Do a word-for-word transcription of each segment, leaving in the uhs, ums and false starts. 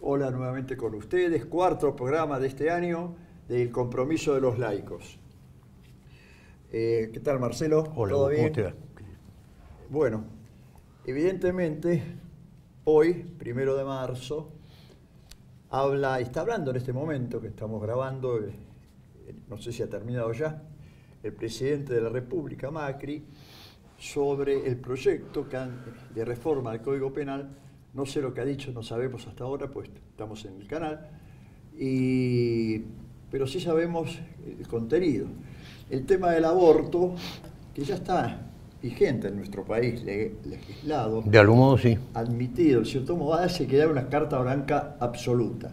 Hola nuevamente con ustedes, cuarto programa de este año del compromiso de los laicos. Eh, ¿Qué tal, Marcelo? Hola, ¿Todo ¿cómo bien? te va? Bueno, evidentemente hoy, primero de marzo, habla, está hablando en este momento que estamos grabando, eh, no sé si ha terminado ya, el presidente de la República, Macri, sobre el proyecto que han, de reforma al Código Penal. No sé lo que ha dicho, no sabemos hasta ahora, pues estamos en el canal, y, pero sí sabemos el contenido. El tema del aborto, que ya está vigente en nuestro país, legislado, de algún modo sí, admitido, en cierto modo, hace que haya una carta blanca absoluta.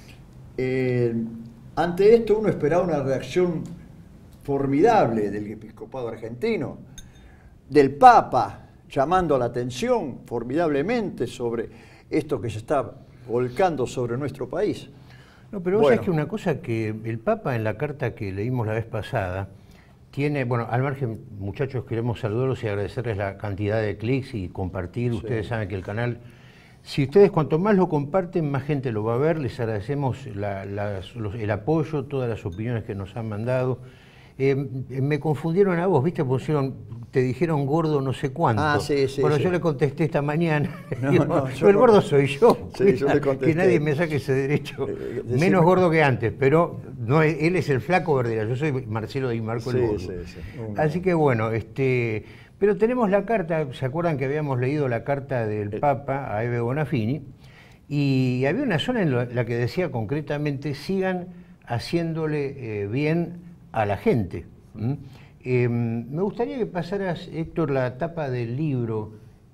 Eh, ante esto uno esperaba una reacción formidable del episcopado argentino, del Papa, llamando la atención formidablemente sobre esto que se está volcando sobre nuestro país. No, pero vos Bueno. sabés que una cosa que el Papa en la carta que leímos la vez pasada tiene, bueno, al margen, muchachos, queremos saludarlos y agradecerles la cantidad de clics y compartir. Sí. Ustedes saben que el canal, si ustedes cuanto más lo comparten, más gente lo va a ver. Les agradecemos la, las, los, el apoyo, todas las opiniones que nos han mandado. Eh, me confundieron a vos, ¿viste? Pusieron, te dijeron gordo no sé cuánto. Ah, sí, sí, bueno, sí. yo le contesté esta mañana. No, digo, no, pero el no, gordo soy yo. Sí, yo le contesté. Que nadie me saque ese derecho. Eh, Menos gordo que antes, pero no, él es el flaco Verdera. Yo soy Marcelo Di Marco, sí, el gordo. Sí, sí. Así que bueno, este, pero tenemos la carta. ¿Se acuerdan que habíamos leído la carta del el... Papa a Eve Bonafini? Y había una zona en la que decía concretamente: sigan haciéndole eh, bien a la gente. ¿Mm? Eh, me gustaría que pasaras, Héctor, la tapa del libro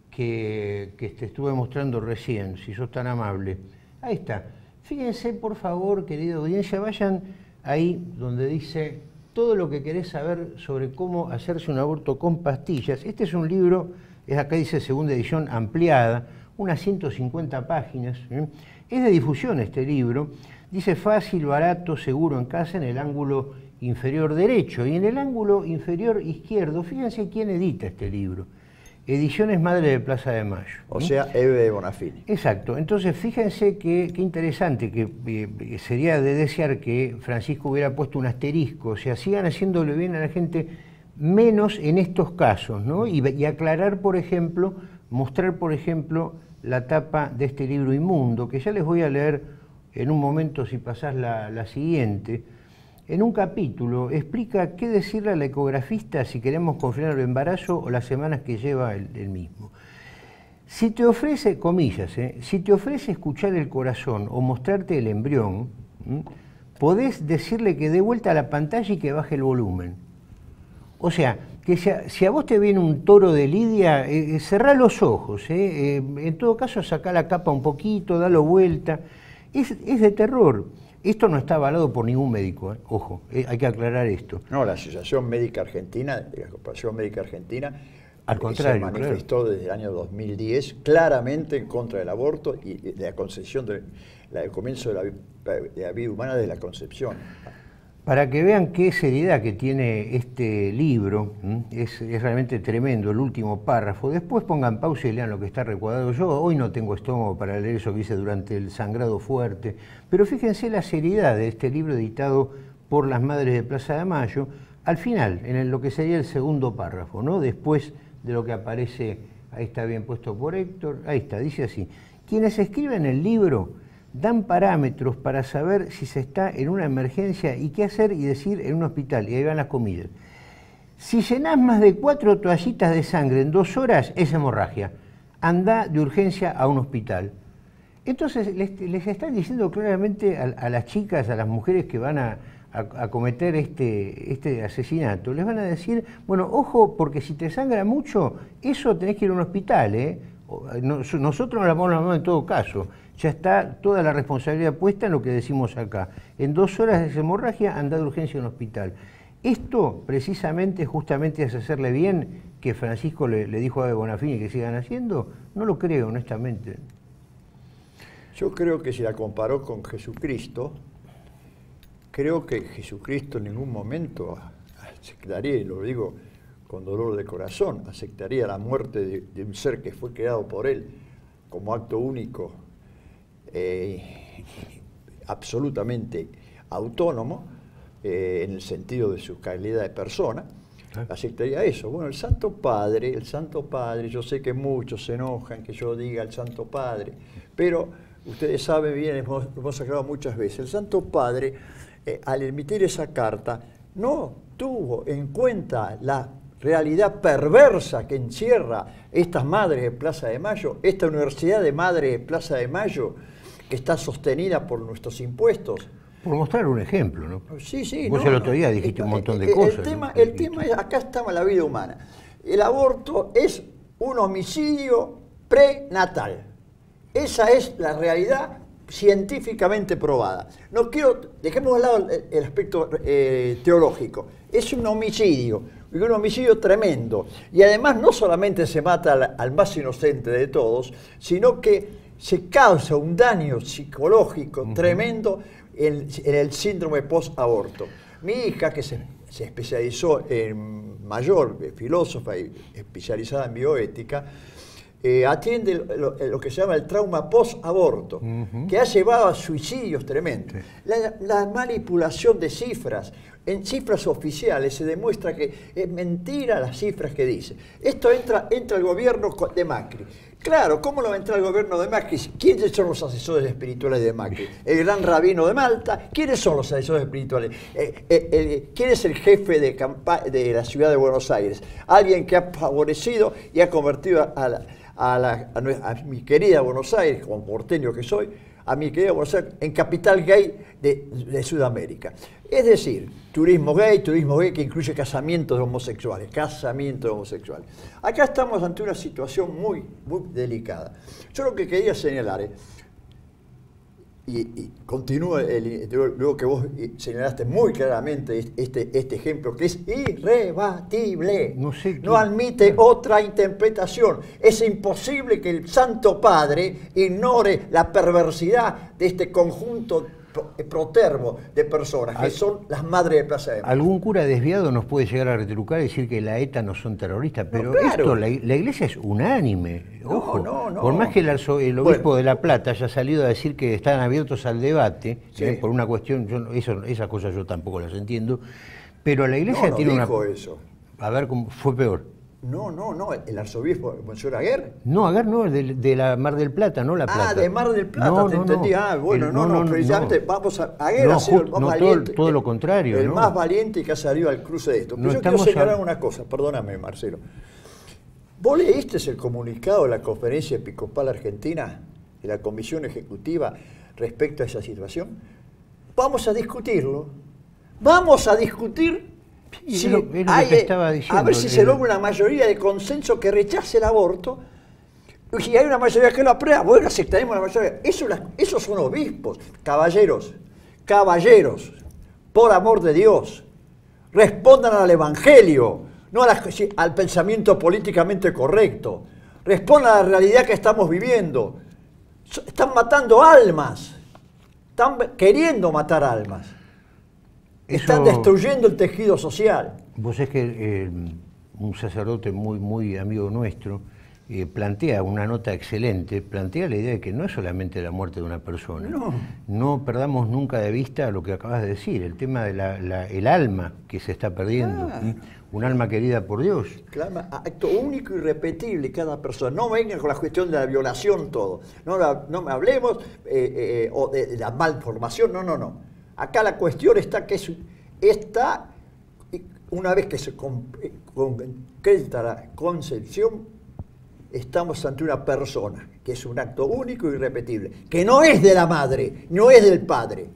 que, que te estuve mostrando recién, si sos tan amable. Ahí está. Fíjense, por favor, querida audiencia, vayan ahí donde dice todo lo que querés saber sobre cómo hacerse un aborto con pastillas. Este es un libro, es acá dice segunda edición ampliada, unas ciento cincuenta páginas. ¿eh? Es de difusión este libro. Dice fácil, barato, seguro en casa, en el ángulo inferior derecho, y en el ángulo inferior izquierdo, fíjense quién edita este libro. Ediciones Madre de Plaza de Mayo. O sea, Eve Bonafini. Exacto. Entonces, fíjense qué interesante, que eh, sería de desear que Francisco hubiera puesto un asterisco, o sea, sigan haciéndole bien a la gente, menos en estos casos, ¿no? Y, y aclarar, por ejemplo, mostrar, por ejemplo, la tapa de este libro Inmundo, que ya les voy a leer en un momento si pasás la, la siguiente. En un capítulo explica qué decirle al ecografista si queremos confirmar el embarazo o las semanas que lleva el, el mismo. Si te ofrece, comillas, ¿eh? si te ofrece escuchar el corazón o mostrarte el embrión, ¿m? podés decirle que dé vuelta a la pantalla y que baje el volumen. O sea, que si a, si a vos te viene un toro de lidia, eh, cerrá los ojos, ¿eh? Eh, en todo caso sacá la capa un poquito, dalo vuelta. Es, es de terror. Esto no está avalado por ningún médico, ¿eh? Ojo, eh, hay que aclarar esto. No, la Asociación Médica Argentina, la Asociación Médica Argentina, al contrario, se manifestó claro. desde el año dos mil diez claramente en contra del aborto y de la concepción, de, la, el comienzo de la, de la vida humana desde la concepción. Para que vean qué seriedad que tiene este libro, es, es realmente tremendo el último párrafo. Después pongan pausa y lean lo que está recuadrado. Yo hoy no tengo estómago para leer eso que dice durante el sangrado fuerte, pero fíjense la seriedad de este libro editado por las Madres de Plaza de Mayo, al final, en lo que sería el segundo párrafo, ¿no? Después de lo que aparece, ahí está bien puesto por Héctor, ahí está, dice así: quienes escriben el libro dan parámetros para saber si se está en una emergencia y qué hacer y decir en un hospital. Y ahí van las comillas. Si llenás más de cuatro toallitas de sangre en dos horas, es hemorragia. Andá de urgencia a un hospital. Entonces les, les están diciendo claramente a, a las chicas, a las mujeres que van a, a, a cometer este, este asesinato, les van a decir, bueno, ojo, porque si te sangra mucho, eso tenés que ir a un hospital, ¿eh? Nosotros nos la vamos a mano en todo caso. Ya está toda la responsabilidad puesta en lo que decimos acá. En dos horas de hemorragia, anda de urgencia a un hospital. Esto, precisamente, justamente es hacerle bien que Francisco le, le dijo a Bonafini que sigan haciendo. No lo creo, honestamente. Yo creo que si la comparó con Jesucristo, creo que Jesucristo en ningún momento aceptaría, y lo digo con dolor de corazón, aceptaría la muerte de, de un ser que fue creado por él como acto único eh, absolutamente autónomo, eh, en el sentido de su calidad de persona, aceptaría eso. Bueno, el Santo Padre, el Santo Padre, yo sé que muchos se enojan que yo diga el Santo Padre, pero ustedes saben bien, hemos, hemos aclarado muchas veces, el Santo Padre, eh, al emitir esa carta, no tuvo en cuenta la realidad perversa que encierra estas madres de Plaza de Mayo, esta Universidad de Madres de Plaza de Mayo, que está sostenida por nuestros impuestos. Por mostrar un ejemplo, ¿no? Sí, sí. Vos no, el otro día no, dijiste el, un montón de el, cosas. El tema, ¿no? el tema es, acá está la vida humana. El aborto es un homicidio prenatal. Esa es la realidad científicamente probada. No quiero, dejemos de lado el, el aspecto eh, teológico. Es un homicidio, un homicidio tremendo. Y además no solamente se mata al, al más inocente de todos, sino que se causa un daño psicológico uh-huh. tremendo en, en el síndrome post-aborto. Mi hija, que se, se especializó en mayor, filósofa y especializada en bioética, eh, atiende lo, lo que se llama el trauma post-aborto, uh-huh. que ha llevado a suicidios tremendos. Sí. La, la manipulación de cifras, en cifras oficiales se demuestra que es mentira las cifras que dice. Esto entra, entra el gobierno de Macri. Claro, ¿cómo no va a entrar el gobierno de Macri? ¿Quiénes son los asesores espirituales de Macri? El gran rabino de Malta. ¿Quiénes son los asesores espirituales? Eh, eh, eh, ¿Quién es el jefe de, de la ciudad de Buenos Aires? Alguien que ha favorecido y ha convertido a, la, a, la, a, a mi querida Buenos Aires, como porteño que soy, a mi querida Buenos Aires, en capital gay de, de Sudamérica. Es decir, turismo gay, turismo gay que incluye casamientos de homosexuales, casamientos de homosexuales. Acá estamos ante una situación muy, muy delicada. Yo lo que quería señalar es, y, y continúo el, luego que vos señalaste muy claramente este, este ejemplo, que es irrebatible, no, sé no admite no. otra interpretación. Es imposible que el Santo Padre ignore la perversidad de este conjunto protervo de personas, que son las madres de Plaza de Mayo. Algún cura desviado nos puede llegar a retrucar y decir que la ETA no son terroristas, pero no, claro. esto, la, la Iglesia es unánime. Ojo, no, no, no. Por más que el, arzo, el obispo bueno. de La Plata haya salido a decir que están abiertos al debate, sí. ¿eh? por una cuestión, yo, eso, esas cosas yo tampoco las entiendo, pero la Iglesia no, no tiene dijo una... eso. A ver, ¿cómo fue peor? No, no, no, el arzobispo, Monseñor Aguer. No, Aguer no, de, de la Mar del Plata, no La Plata. Ah, de Mar del Plata, no, te no, entendí. No. Ah, bueno, el, no, no, no, precisamente no. vamos a... Aguer no, ha sido el más no, valiente. Todo, todo lo contrario. El ¿no? más valiente que ha salido al cruce de esto. Pero no yo quiero señalar a... una cosa, perdóname, Marcelo. ¿Vos leíste el comunicado de la Conferencia Episcopal Argentina, de la Comisión Ejecutiva, respecto a esa situación? Vamos a discutirlo. Vamos a discutir... Sí, si es lo, es lo hay, que estaba diciendo, a ver si el, se logra una mayoría de consenso que rechace el aborto. Y si hay una mayoría que lo aprueba, bueno, aceptaremos la mayoría. Eso, las, esos son obispos. Caballeros, caballeros, por amor de Dios, respondan al Evangelio, no a la, al pensamiento políticamente correcto. Respondan a la realidad que estamos viviendo. Están matando almas. Están queriendo matar almas. Están Eso, destruyendo el tejido social. Vos es que eh, un sacerdote muy, muy amigo nuestro eh, plantea una nota excelente, plantea la idea de que no es solamente la muerte de una persona. No, no perdamos nunca de vista lo que acabas de decir, el tema del el alma que se está perdiendo, ah. un alma querida por Dios. Claro, acto único y irrepetible cada persona. No vengan con la cuestión de la violación todo. No, la, no me hablemos eh, eh, o de, de la malformación, no, no, no. Acá la cuestión está que es, está, una vez que se concreta la concepción, estamos ante una persona, que es un acto único y irrepetible, que no es de la madre, no es del padre,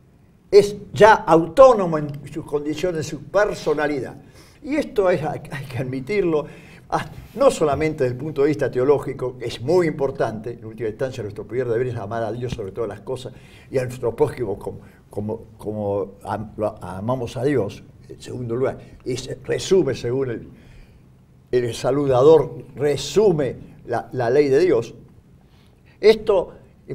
es ya autónomo en sus condiciones, en su personalidad. Y esto es, hay que admitirlo, no solamente desde el punto de vista teológico, que es muy importante, en última instancia nuestro primer deber es amar a Dios sobre todas las cosas y a nuestro prójimo como, como, como am, amamos a Dios, en segundo lugar, y se resume según el, el saludador, resume la, la ley de Dios. Esto,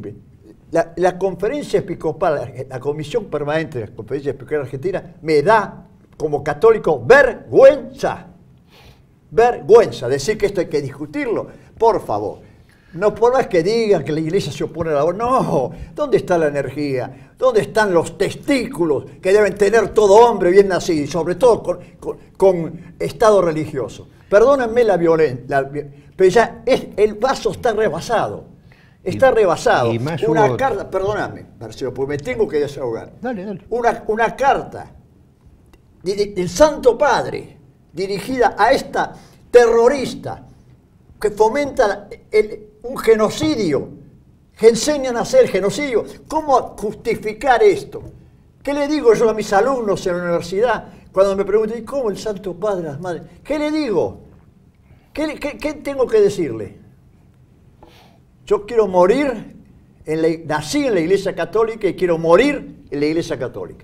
la, la conferencia episcopal, la comisión permanente de la conferencia episcopal argentina, me da como católico vergüenza. Vergüenza, decir que esto hay que discutirlo, por favor. No por más que digan que la iglesia se opone al aborto, no, ¿dónde está la energía? ¿Dónde están los testículos que deben tener todo hombre bien nacido y sobre todo con, con, con estado religioso? Perdónenme la violencia, pero ya es, el vaso está rebasado, está y, rebasado. Y más una hubo... carta, perdóname, Marcelo, porque me tengo que desahogar. Dale, dale. Una, una carta del Santo Padre dirigida a esta terrorista que fomenta el, un genocidio, que enseñan a hacer genocidio. ¿Cómo justificar esto? ¿Qué le digo yo a mis alumnos en la universidad cuando me preguntan, ¿cómo el Santo Padre, las madres? ¿Qué le digo? ¿Qué, qué, qué tengo que decirle? Yo quiero morir, en la, nací en la Iglesia Católica y quiero morir en la Iglesia Católica.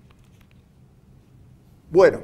Bueno,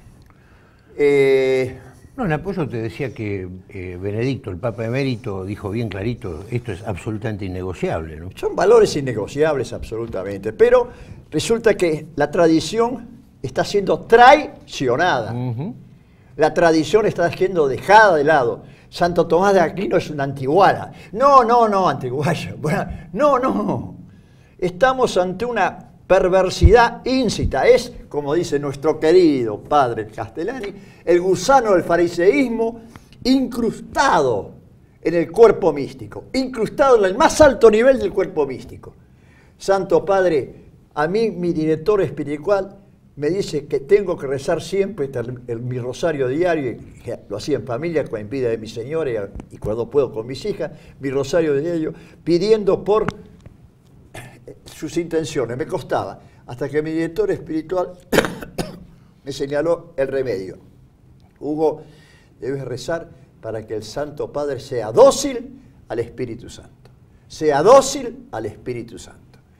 eh, no, en apoyo te decía que eh, Benedicto, el Papa Emérito, dijo bien clarito, esto es absolutamente innegociable, ¿no? Son valores innegociables absolutamente, pero resulta que la tradición está siendo traicionada. Uh-huh. La tradición está siendo dejada de lado. Santo Tomás de Aquino es una antiguaya. No, no, no, antiguaya. Bueno, no, no. Estamos ante una perversidad íncita. Es, como dice nuestro querido padre Castellani, el gusano del fariseísmo incrustado en el cuerpo místico, incrustado en el más alto nivel del cuerpo místico. Santo Padre, a mí mi director espiritual me dice que tengo que rezar siempre el, el, mi rosario diario, que lo hacía en familia con vida de mi señora y cuando puedo con mis hijas, mi rosario diario, pidiendo por sus intenciones. Me costaba, hasta que mi director espiritual me señaló el remedio. Hugo, debes rezar para que el Santo Padre sea dócil al Espíritu Santo. Sea dócil al Espíritu Santo.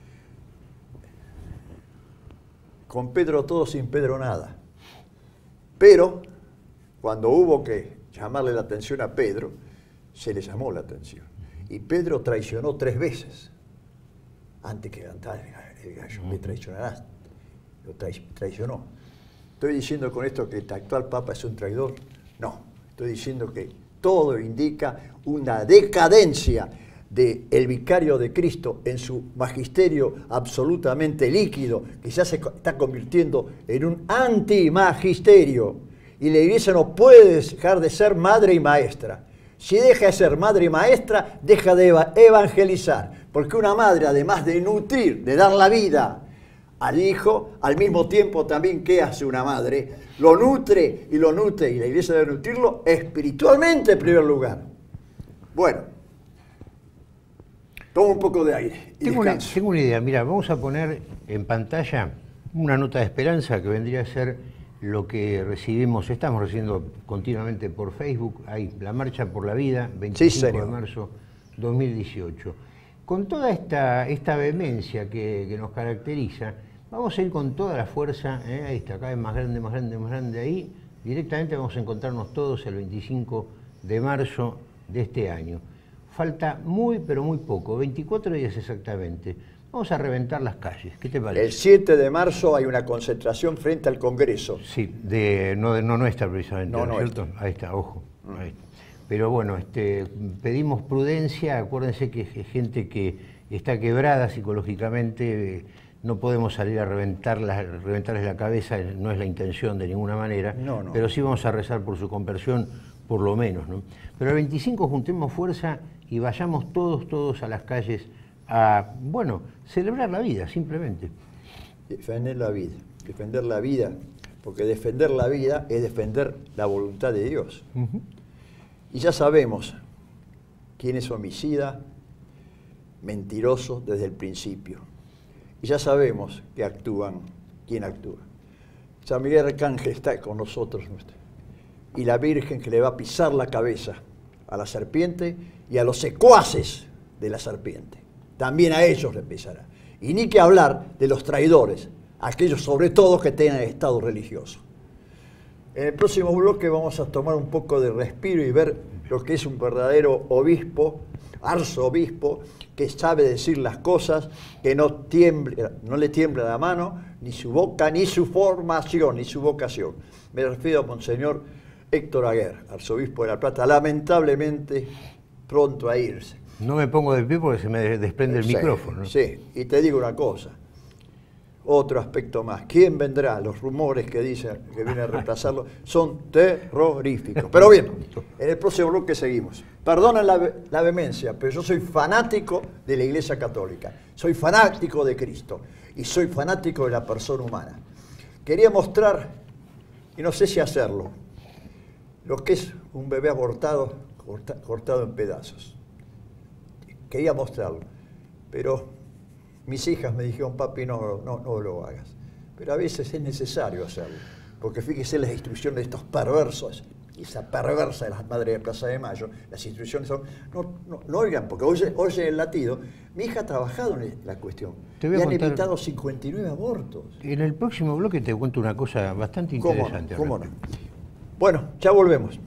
Con Pedro todo, sin Pedro nada. Pero, cuando hubo que llamarle la atención a Pedro, se le llamó la atención. Y Pedro traicionó tres veces. Antes que cantar el gallo, me traicionarás. Lo traicionó. ¿Estoy diciendo con esto que el actual Papa es un traidor? No. Estoy diciendo que todo indica una decadencia del vicario de Cristo en su magisterio absolutamente líquido, que ya se está convirtiendo en un antimagisterio. Y la Iglesia no puede dejar de ser madre y maestra. Si deja de ser madre y maestra, deja de evangelizar. Porque una madre, además de nutrir, de dar la vida al hijo, al mismo tiempo también, ¿qué hace una madre? Lo nutre y lo nutre, y la Iglesia debe nutrirlo espiritualmente en primer lugar. Bueno, tomo un poco de aire y tengo una, tengo una idea, mira, vamos a poner en pantalla una nota de esperanza que vendría a ser lo que recibimos, estamos recibiendo continuamente por Facebook, hay la Marcha por la Vida, veinticinco sí, de marzo dos mil dieciocho. Con toda esta, esta vehemencia que, que nos caracteriza, vamos a ir con toda la fuerza, ¿eh? Ahí está, cada vez más grande, más grande, más grande, ahí directamente vamos a encontrarnos todos el veinticinco de marzo de este año. Falta muy, pero muy poco, veinticuatro días exactamente. Vamos a reventar las calles, ¿qué te parece? El siete de marzo hay una concentración frente al Congreso. Sí, de, no, de, no nuestra precisamente, no, ¿no es cierto? Ahí está, ojo. Mm. Ahí está. Pero bueno, este, pedimos prudencia, acuérdense que es gente que está quebrada psicológicamente, no podemos salir a reventarla, reventarles la cabeza, no es la intención de ninguna manera, no, no. Pero sí vamos a rezar por su conversión, por lo menos, ¿no? Pero el veinticinco juntemos fuerza y vayamos todos, todos a las calles a, bueno, celebrar la vida, simplemente. Defender la vida, defender la vida, porque defender la vida es defender la voluntad de Dios. Uh-huh. Y ya sabemos quién es homicida, mentiroso desde el principio. Y ya sabemos que actúan, quién actúa. San Miguel Arcángel está con nosotros. Y la Virgen que le va a pisar la cabeza a la serpiente y a los secuaces de la serpiente. También a ellos le pisará. Y ni que hablar de los traidores, aquellos sobre todo que tengan estado religioso. En el próximo bloque vamos a tomar un poco de respiro y ver lo que es un verdadero obispo, arzobispo, que sabe decir las cosas, que no, tiemble, no le tiembla la mano, ni su boca, ni su formación, ni su vocación. Me refiero a Monseñor Héctor Aguer, arzobispo de La Plata, lamentablemente pronto a irse. No me pongo de pie porque se me desprende el sí, micrófono. Sí, y te digo una cosa. Otro aspecto más. ¿Quién vendrá? Los rumores que dicen que viene a reemplazarlo son terroríficos. Pero bien, en el próximo bloque seguimos. Perdonen la, la vehemencia, pero yo soy fanático de la Iglesia Católica. Soy fanático de Cristo y soy fanático de la persona humana. Quería mostrar, y no sé si hacerlo, lo que es un bebé abortado, corta, cortado en pedazos. Quería mostrarlo, pero mis hijas me dijeron, papi, no, no, no lo hagas. Pero a veces es necesario hacerlo, porque fíjese las instrucciones de estos perversos, y esa perversa de las madres de Plaza de Mayo, las instrucciones son, no, no, no oigan, porque oye, oye el latido. Mi hija ha trabajado en la cuestión, y han contar, evitado cincuenta y nueve abortos. En el próximo bloque te cuento una cosa bastante interesante. ¿Cómo no? ¿Cómo no? Bueno, ya volvemos.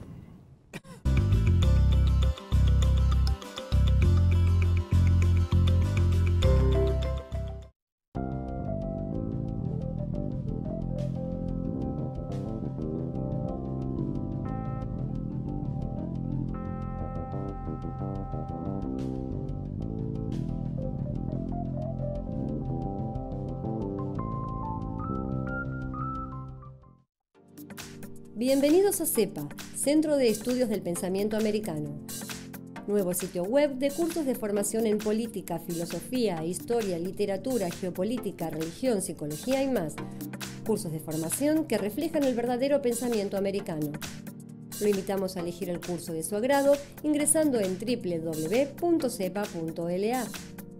Bienvenidos a CEPA, Centro de Estudios del Pensamiento Americano. Nuevo sitio web de cursos de formación en política, filosofía, historia, literatura, geopolítica, religión, psicología y más. Cursos de formación que reflejan el verdadero pensamiento americano. Lo invitamos a elegir el curso de su agrado ingresando en doble u doble u doble u punto cepa punto l a.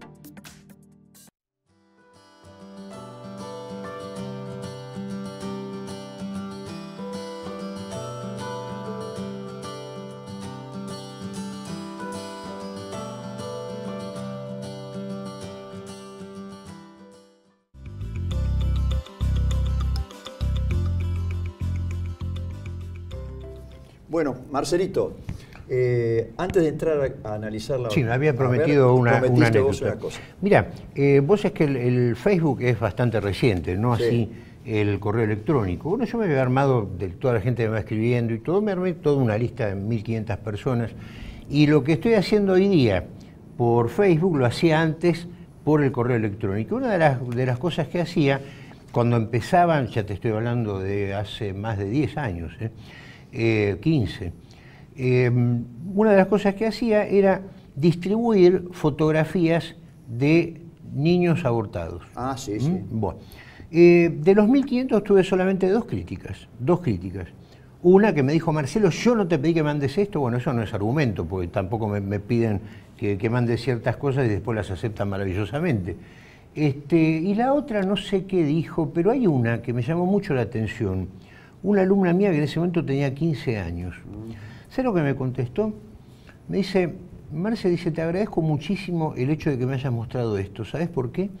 Bueno, Marcelito, eh, antes de entrar a, a analizar la... Sí, me había prometido ver, una, una anécdota. Una cosa. Mira, eh, vos es que el, el Facebook es bastante reciente, no sí. Así el correo electrónico. Bueno, yo me había armado, de toda la gente que me va escribiendo y todo, me armé toda una lista de mil quinientas personas. Y lo que estoy haciendo hoy día por Facebook lo hacía antes por el correo electrónico. Una de las, de las cosas que hacía, cuando empezaban, ya te estoy hablando de hace más de diez años, ¿eh? Eh, quince. Eh, una de las cosas que hacía era distribuir fotografías de niños abortados. Ah, sí, sí. ¿Mm? Bueno. Eh, de los mil quinientos tuve solamente dos críticas, dos críticas. Una que me dijo, Marcelo, yo no te pedí que mandes esto. Bueno, eso no es argumento, porque tampoco me, me piden que, que mande ciertas cosas y después las aceptan maravillosamente. Este, y la otra no sé qué dijo, pero hay una que me llamó mucho la atención. Una alumna mía que en ese momento tenía quince años. ¿Sabes lo que me contestó? Me dice, Marce, dice, te agradezco muchísimo el hecho de que me hayas mostrado esto. ¿Sabes por qué?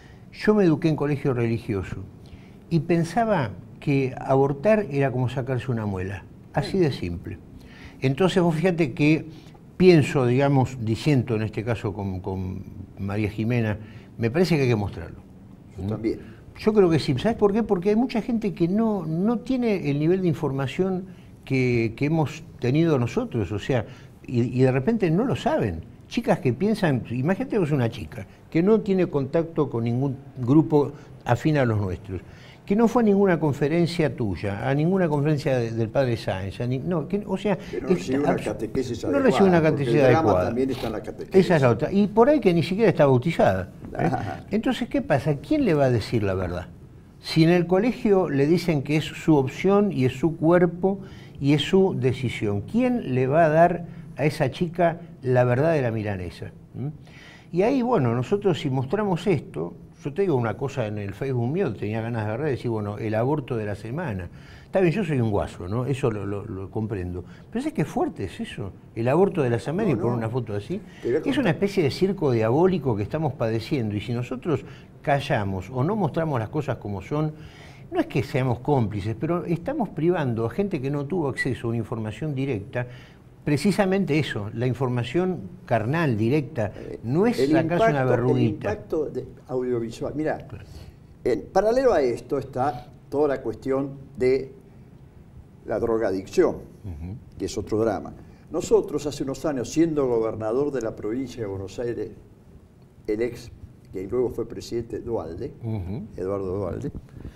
Yo me eduqué en colegio religioso y pensaba que abortar era como sacarse una muela. Así de simple. Entonces vos fíjate que pienso, digamos, diciendo en este caso con, con María Jimena, me parece que hay que mostrarlo. Yo también. Yo creo que sí. ¿Sabes por qué? Porque hay mucha gente que no, no tiene el nivel de información que, que hemos tenido nosotros, o sea, y, y de repente no lo saben. Chicas que piensan, imagínate que es una chica que no tiene contacto con ningún grupo afín a los nuestros, que no fue a ninguna conferencia tuya, a ninguna conferencia de, del padre Sáenz, ni, no, que, o sea, que no recibe una catequesis no recibe una catequesis adecuada. También está en la catequesis. Esa es la otra. Y por ahí que ni siquiera está bautizada. ¿eh? Entonces, ¿qué pasa? ¿Quién le va a decir la verdad? Si en el colegio le dicen que es su opción y es su cuerpo y es su decisión, ¿quién le va a dar a esa chica la verdad de la milanesa? ¿Mm? Y ahí, bueno, nosotros si mostramos esto, yo te digo una cosa en el Facebook mío, tenía ganas de agarrar y decir, bueno, el aborto de la semana. Está bien, yo soy un guaso, ¿no? Eso lo, lo, lo comprendo. Pero es que fuerte es eso, el aborto de la semana, no, y poner no. una foto así. Es una especie de circo diabólico que estamos padeciendo y si nosotros callamos o no mostramos las cosas como son, no es que seamos cómplices, pero estamos privando a gente que no tuvo acceso a una información directa. Precisamente eso, la información carnal, directa, no es el sacarse impacto, una verruguita. El impacto de audiovisual. Mira, claro. En paralelo a esto está toda la cuestión de la drogadicción, uh-huh. que es otro drama. Nosotros hace unos años, siendo gobernador de la provincia de Buenos Aires, el ex, que luego fue presidente Duhalde, uh-huh. Eduardo Duhalde,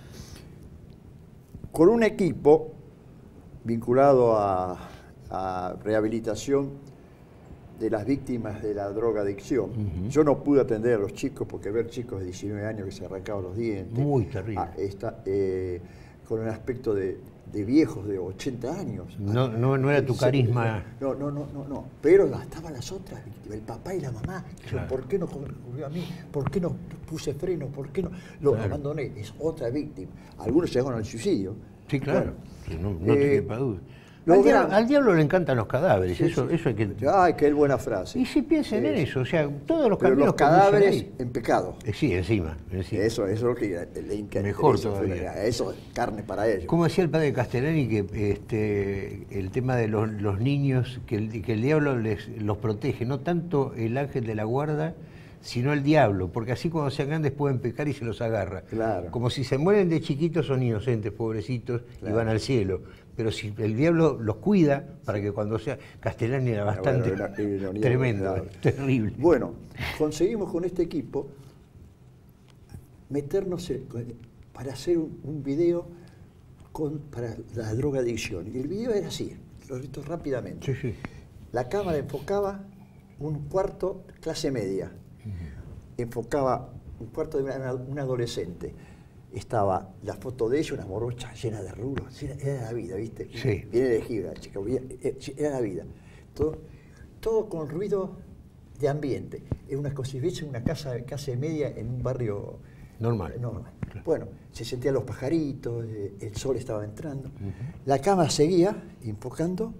con un equipo vinculado a, a rehabilitación de las víctimas de la drogadicción. Uh-huh. Yo no pude atender a los chicos porque ver chicos de diecinueve años que se arrancaban los dientes. Muy terrible. A, esta, eh, con un aspecto de, de viejos de ochenta años. No, no, no era tu carisma. No, no, no, no, no. Pero estaban las otras víctimas, el papá y la mamá. Claro. ¿Por qué no ocurrió a mí? ¿Por qué no puse freno? ¿Por qué no lo claro. abandoné? Es otra víctima. Algunos llegaron al suicidio. Sí, claro. Bueno, no no eh, te quepa duda. Al diablo, al diablo le encantan los cadáveres, sí, eso, sí. eso hay que... Ay, qué buena frase. Y si piensen sí, en eso, o sea, todos los Pero caminos... los cadáveres en pecado. Eh, sí, encima, encima. Eso, eso es lo que le interesa. Mejor todavía. Eso es carne para ellos. Como decía el padre Castellani, que este, el tema de los, los niños, que el, que el diablo les, los protege, no tanto el ángel de la guarda, sino el diablo, porque así cuando sean grandes pueden pecar y se los agarra. Claro. Como si se mueren de chiquitos son inocentes, pobrecitos, claro. y van al cielo. Pero si el diablo los cuida, para que cuando sea... Castellani era bastante bueno, era, era, tremendo, era, terrible. Bueno, conseguimos con este equipo meternos en, para hacer un, un video con, para la drogadicción. Y el video era así, lo he visto rápidamente. Sí, sí. La cámara enfocaba un cuarto clase media. Enfocaba un cuarto de una, una adolescente. Estaba la foto de ella, una morocha llena de rulos. Era, era la vida, ¿viste? Sí. Bien elegida, chica. Era la vida. Todo, todo con ruido de ambiente. Es una cosa, ¿ves? Una casa, casa media en un barrio normal. normal. Claro. Bueno, se sentían los pajaritos, el sol estaba entrando. Uh-huh. La cámara seguía enfocando.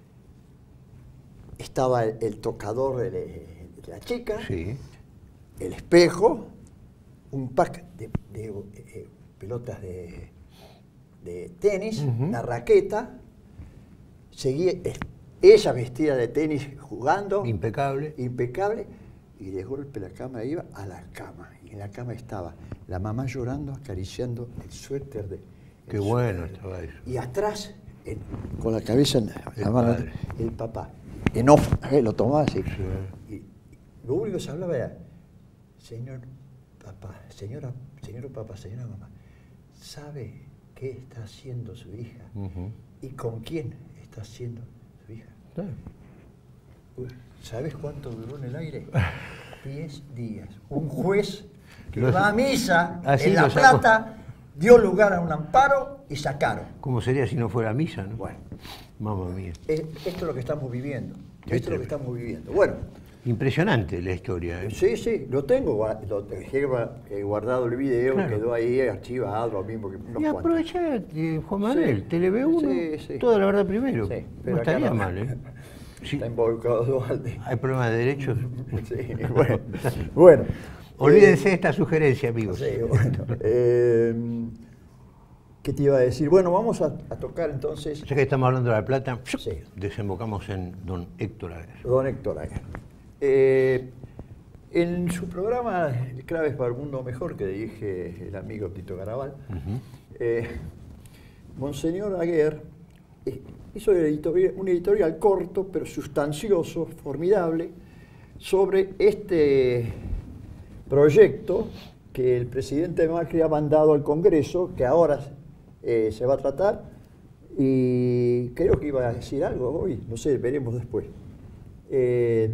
Estaba el, el tocador de, de la chica, sí. el espejo, un pack de, de, de, de pelotas de, de tenis, uh-huh. la raqueta, seguía ella vestida de tenis jugando. Impecable. Impecable, y de golpe la cámara iba a la cama, y en la cama estaba la mamá llorando, acariciando el suéter de... Qué bueno estaba eso. Y atrás, en, con la cabeza en la, la mano, el papá. En off, ¿eh? Lo tomaba así. Sí. Y lo único que se hablaba era, señor papá, señora, señor papá, señora mamá, ¿sabe qué está haciendo su hija? Uh-huh. ¿Y con quién está haciendo su hija? Sí. ¿Sabes cuánto duró en el aire? Diez días. Un juez que Los, va a misa en La Plata dio lugar a un amparo y sacaron. ¿Cómo sería si no fuera misa, no? Bueno. Mamma mía. Es, esto es lo que estamos viviendo. Esto es lo que estamos viviendo. Bueno. Impresionante la historia. ¿eh? Sí, sí, lo tengo. Lo dejé guardado el video, claro. Quedó ahí archivado, lo mismo que unos y aprovechar, eh, Juan Manuel, sí. Tele V uno, sí, sí. Toda la verdad primero. Sí, no estaría no. mal, ¿eh? Sí. Está involucrado Duhalde. ¿Hay problemas de derechos? Sí, bueno. bueno Olvídense eh, de esta sugerencia, amigos. Sí, bueno. Eh, ¿Qué te iba a decir? Bueno, vamos a, a tocar entonces... Ya que estamos hablando de La Plata, sí. desembocamos en don Héctor Aguer. Don Héctor Aguer. Eh, en su programa Claves para el Mundo Mejor, que dirige el amigo Tito Garabal, uh-huh. eh, Monseñor Aguer eh, hizo un editorial, un editorial corto, pero sustancioso, formidable, sobre este proyecto que el presidente Macri ha mandado al Congreso, que ahora eh, se va a tratar, y creo que iba a decir algo hoy, no sé, veremos después. Eh,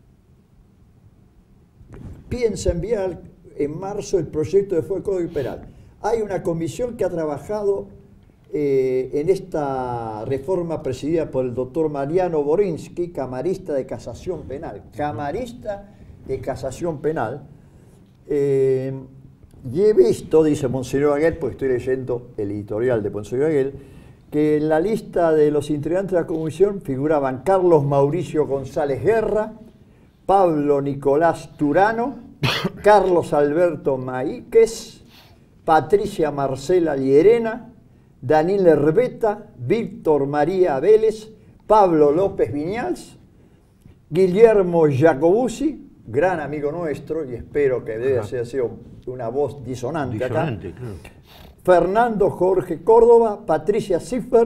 piensa enviar en marzo el proyecto de Fuego Código Penal. Hay una comisión que ha trabajado eh, en esta reforma presidida por el doctor Mariano Borinsky, camarista de Casación Penal. Camarista de Casación Penal. Eh, y he visto, dice Monseñor Aguer, pues estoy leyendo el editorial de Monseñor Aguer, que en la lista de los integrantes de la comisión figuraban Carlos Mauricio González Guerra, Pablo Nicolás Turano, Carlos Alberto Maíquez, Patricia Marcela Llerena, Daniel Herbeta, Víctor María Vélez, Pablo López Viñals, Guillermo Jacobuzzi, gran amigo nuestro, y espero que debe haber sido una voz disonante, disonante acá. Claro. Fernando Jorge Córdoba, Patricia Ziffer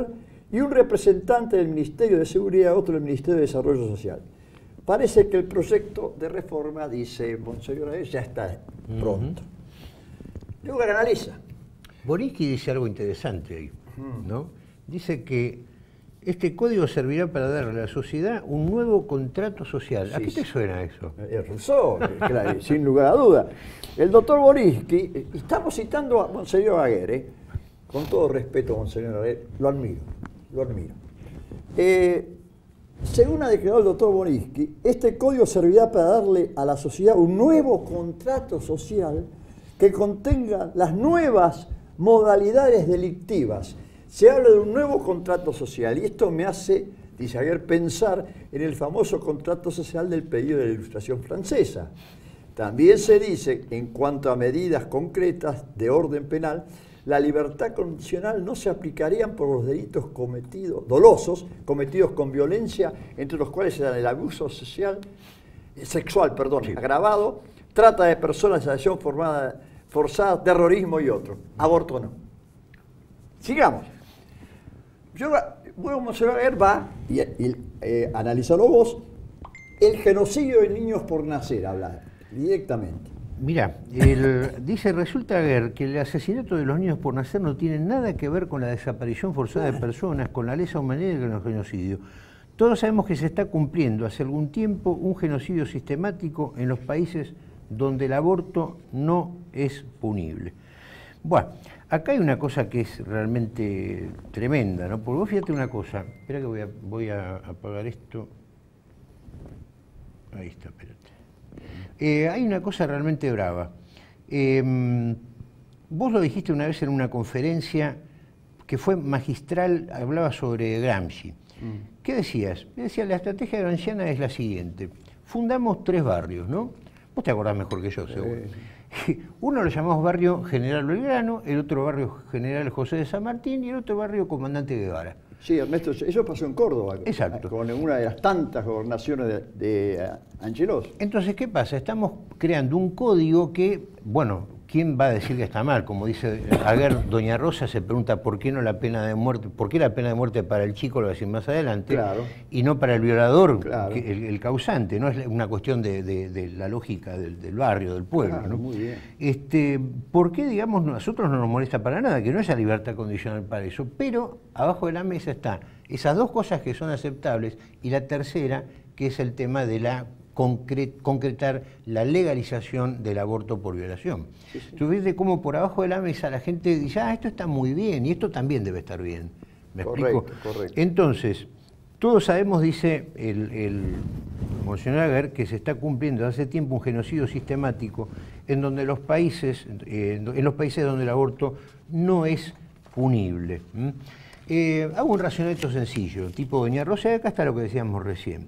y un representante del Ministerio de Seguridad, otro del Ministerio de Desarrollo Social. Parece que el proyecto de reforma, dice Monseñor Aguer, ya está pronto. Uh-huh. Luego analiza. Boriski dice algo interesante ahí, ¿no? Dice que este código servirá para darle a la sociedad un nuevo contrato social. Sí, ¿a qué te suena eso? Es Rousseau, claro, sin lugar a duda. El doctor Boriski, estamos citando a Monseñor Aguer, ¿eh? Con todo respeto, Monseñor Aguer, lo admiro, lo admiro. Eh, según ha declarado el doctor Boriski, este código servirá para darle a la sociedad un nuevo contrato social que contenga las nuevas modalidades delictivas. Se habla de un nuevo contrato social y esto me hace, dice Aguer, pensar en el famoso contrato social del periodo de la Ilustración francesa. También se dice, en cuanto a medidas concretas de orden penal, la libertad condicional no se aplicarían por los delitos cometidos, dolosos, cometidos con violencia, entre los cuales eran el abuso social, sexual, perdón, sí. agravado, trata de personas, asociación formada, forzada, terrorismo y otro. Aborto no. Sigamos. Yo, bueno, Monseñor Aguer va, y, y eh, analizalo vos, el genocidio de niños por nacer, habla directamente. Mira, el, dice, resulta Aguer que el asesinato de los niños por nacer no tiene nada que ver con la desaparición forzada de personas, con la lesa humanidad y con el genocidio. Todos sabemos que se está cumpliendo hace algún tiempo un genocidio sistemático en los países donde el aborto no es punible. Bueno, acá hay una cosa que es realmente tremenda, ¿no? Porque vos fíjate una cosa, espera que voy a, voy a apagar esto. Ahí está, espérate. Eh, hay una cosa realmente brava. Eh, vos lo dijiste una vez en una conferencia que fue magistral, hablaba sobre Gramsci. Mm. ¿Qué decías? Decía, la estrategia gramsciana es la siguiente. Fundamos tres barrios, ¿no? Vos te acordás mejor que yo, seguro. Sí. Uno lo llamamos barrio General Belgrano, el otro barrio General José de San Martín y el otro barrio Comandante Guevara. Sí, Ernesto, eso pasó en Córdoba. Exacto. Con una de las tantas gobernaciones de, de Angelos. Entonces, ¿qué pasa? Estamos creando un código que, bueno, ¿quién va a decir que está mal? Como dice Aguer, doña Rosa se pregunta por qué no la pena de muerte, por qué la pena de muerte para el chico, lo va a decir más adelante, claro. y no para el violador, claro. que, el, el causante. No es una cuestión de, de, de la lógica del, del barrio, del pueblo. Claro, ¿no? Muy bien. Este, ¿por qué, digamos, nosotros no nos molesta para nada que no haya libertad condicional para eso? Pero abajo de la mesa están esas dos cosas que son aceptables y la tercera, que es el tema de la concret, concretar la legalización del aborto por violación. Sí, sí. Tú ves de cómo por abajo de la mesa la gente dice, ah, esto está muy bien y esto también debe estar bien. ¿Me correcto, explico? Correcto. Entonces, todos sabemos, dice el, el Monseñor Aguer, que se está cumpliendo hace tiempo un genocidio sistemático en donde los países, eh, en los países donde el aborto no es punible. ¿Mm? Eh, hago un razonamiento sencillo, tipo doña Rosa, acá está lo que decíamos recién.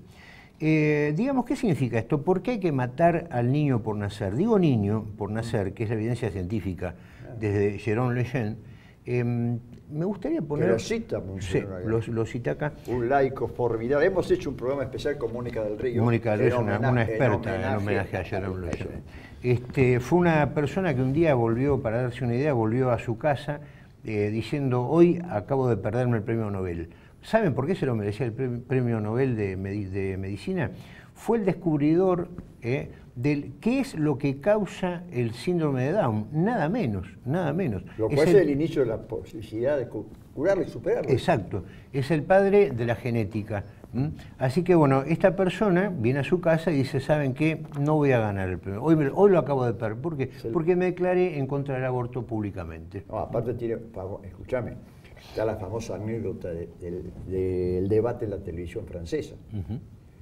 Eh, digamos, ¿qué significa esto? ¿Por qué hay que matar al niño por nacer? Digo niño por nacer, que es la evidencia científica desde Jérôme Lejeune. Eh, me gustaría poner... Que lo cita, sí, lo, lo cita acá. Un laico formidable. Hemos hecho un programa especial con Mónica del Río. Mónica del Río es una, una experta en homenaje, en homenaje a Jérôme Lejeune. Este, fue una persona que un día volvió, para darse una idea, volvió a su casa eh, diciendo, hoy acabo de perderme el premio Nobel. ¿Saben por qué se lo merecía el premio Nobel de, de Medicina? Fue el descubridor eh, del qué es lo que causa el síndrome de Down, nada menos, nada menos. Lo cual es el, el inicio de la posibilidad de curarlo y superarlo. Exacto, es el padre de la genética. ¿Mm? Así que bueno, esta persona viene a su casa y dice, ¿saben qué? No voy a ganar el premio. Hoy, me, hoy lo acabo de perder. ¿Por qué? Sí. Porque me declaré en contra del aborto públicamente. No, aparte tiene, escúchame, está la famosa anécdota de, de, de, del debate en la televisión francesa. Uh-huh.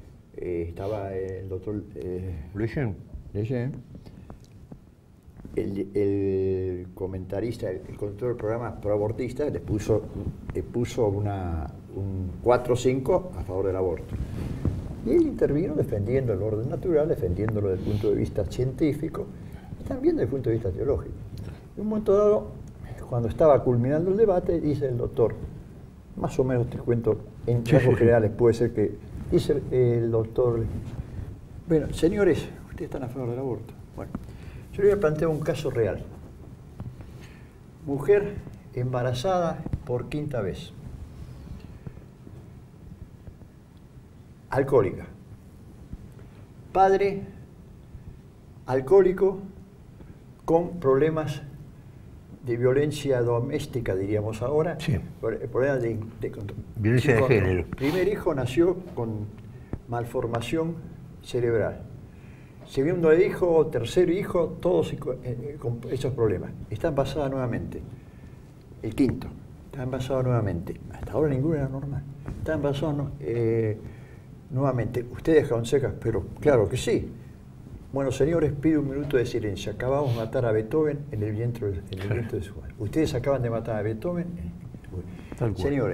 eh, estaba el doctor eh, Lejeune. Lejeune. El, el comentarista, el, el conductor del programa proabortista, le puso, le puso una, un cuatro cinco a favor del aborto. Y él intervino defendiendo el orden natural, defendiéndolo desde el punto de vista científico y también desde el punto de vista teológico. En un momento dado, cuando estaba culminando el debate, dice el doctor, más o menos te cuento, en rasgos sí, sí, generales puede ser que, dice el doctor, bueno, señores, ustedes están a favor del aborto. Bueno, yo le voy a plantear un caso real. Mujer embarazada por quinta vez. alcohólica. Padre alcohólico con problemas de violencia doméstica, diríamos ahora. Sí. Problemas de, de, violencia de género. Primer hijo nació con malformación cerebral. Segundo hijo, tercer hijo, todos eh, con esos problemas. Está embarazada nuevamente. El quinto, está embarazada nuevamente. Hasta ahora ninguno era normal. Está embarazada eh, nuevamente. Ustedes aconsejan, pero claro que sí. Bueno, señores, pido un minuto de silencio. Acabamos de matar a Beethoven en el vientre, en el vientre de su madre. Ustedes acaban de matar a Beethoven. Señores,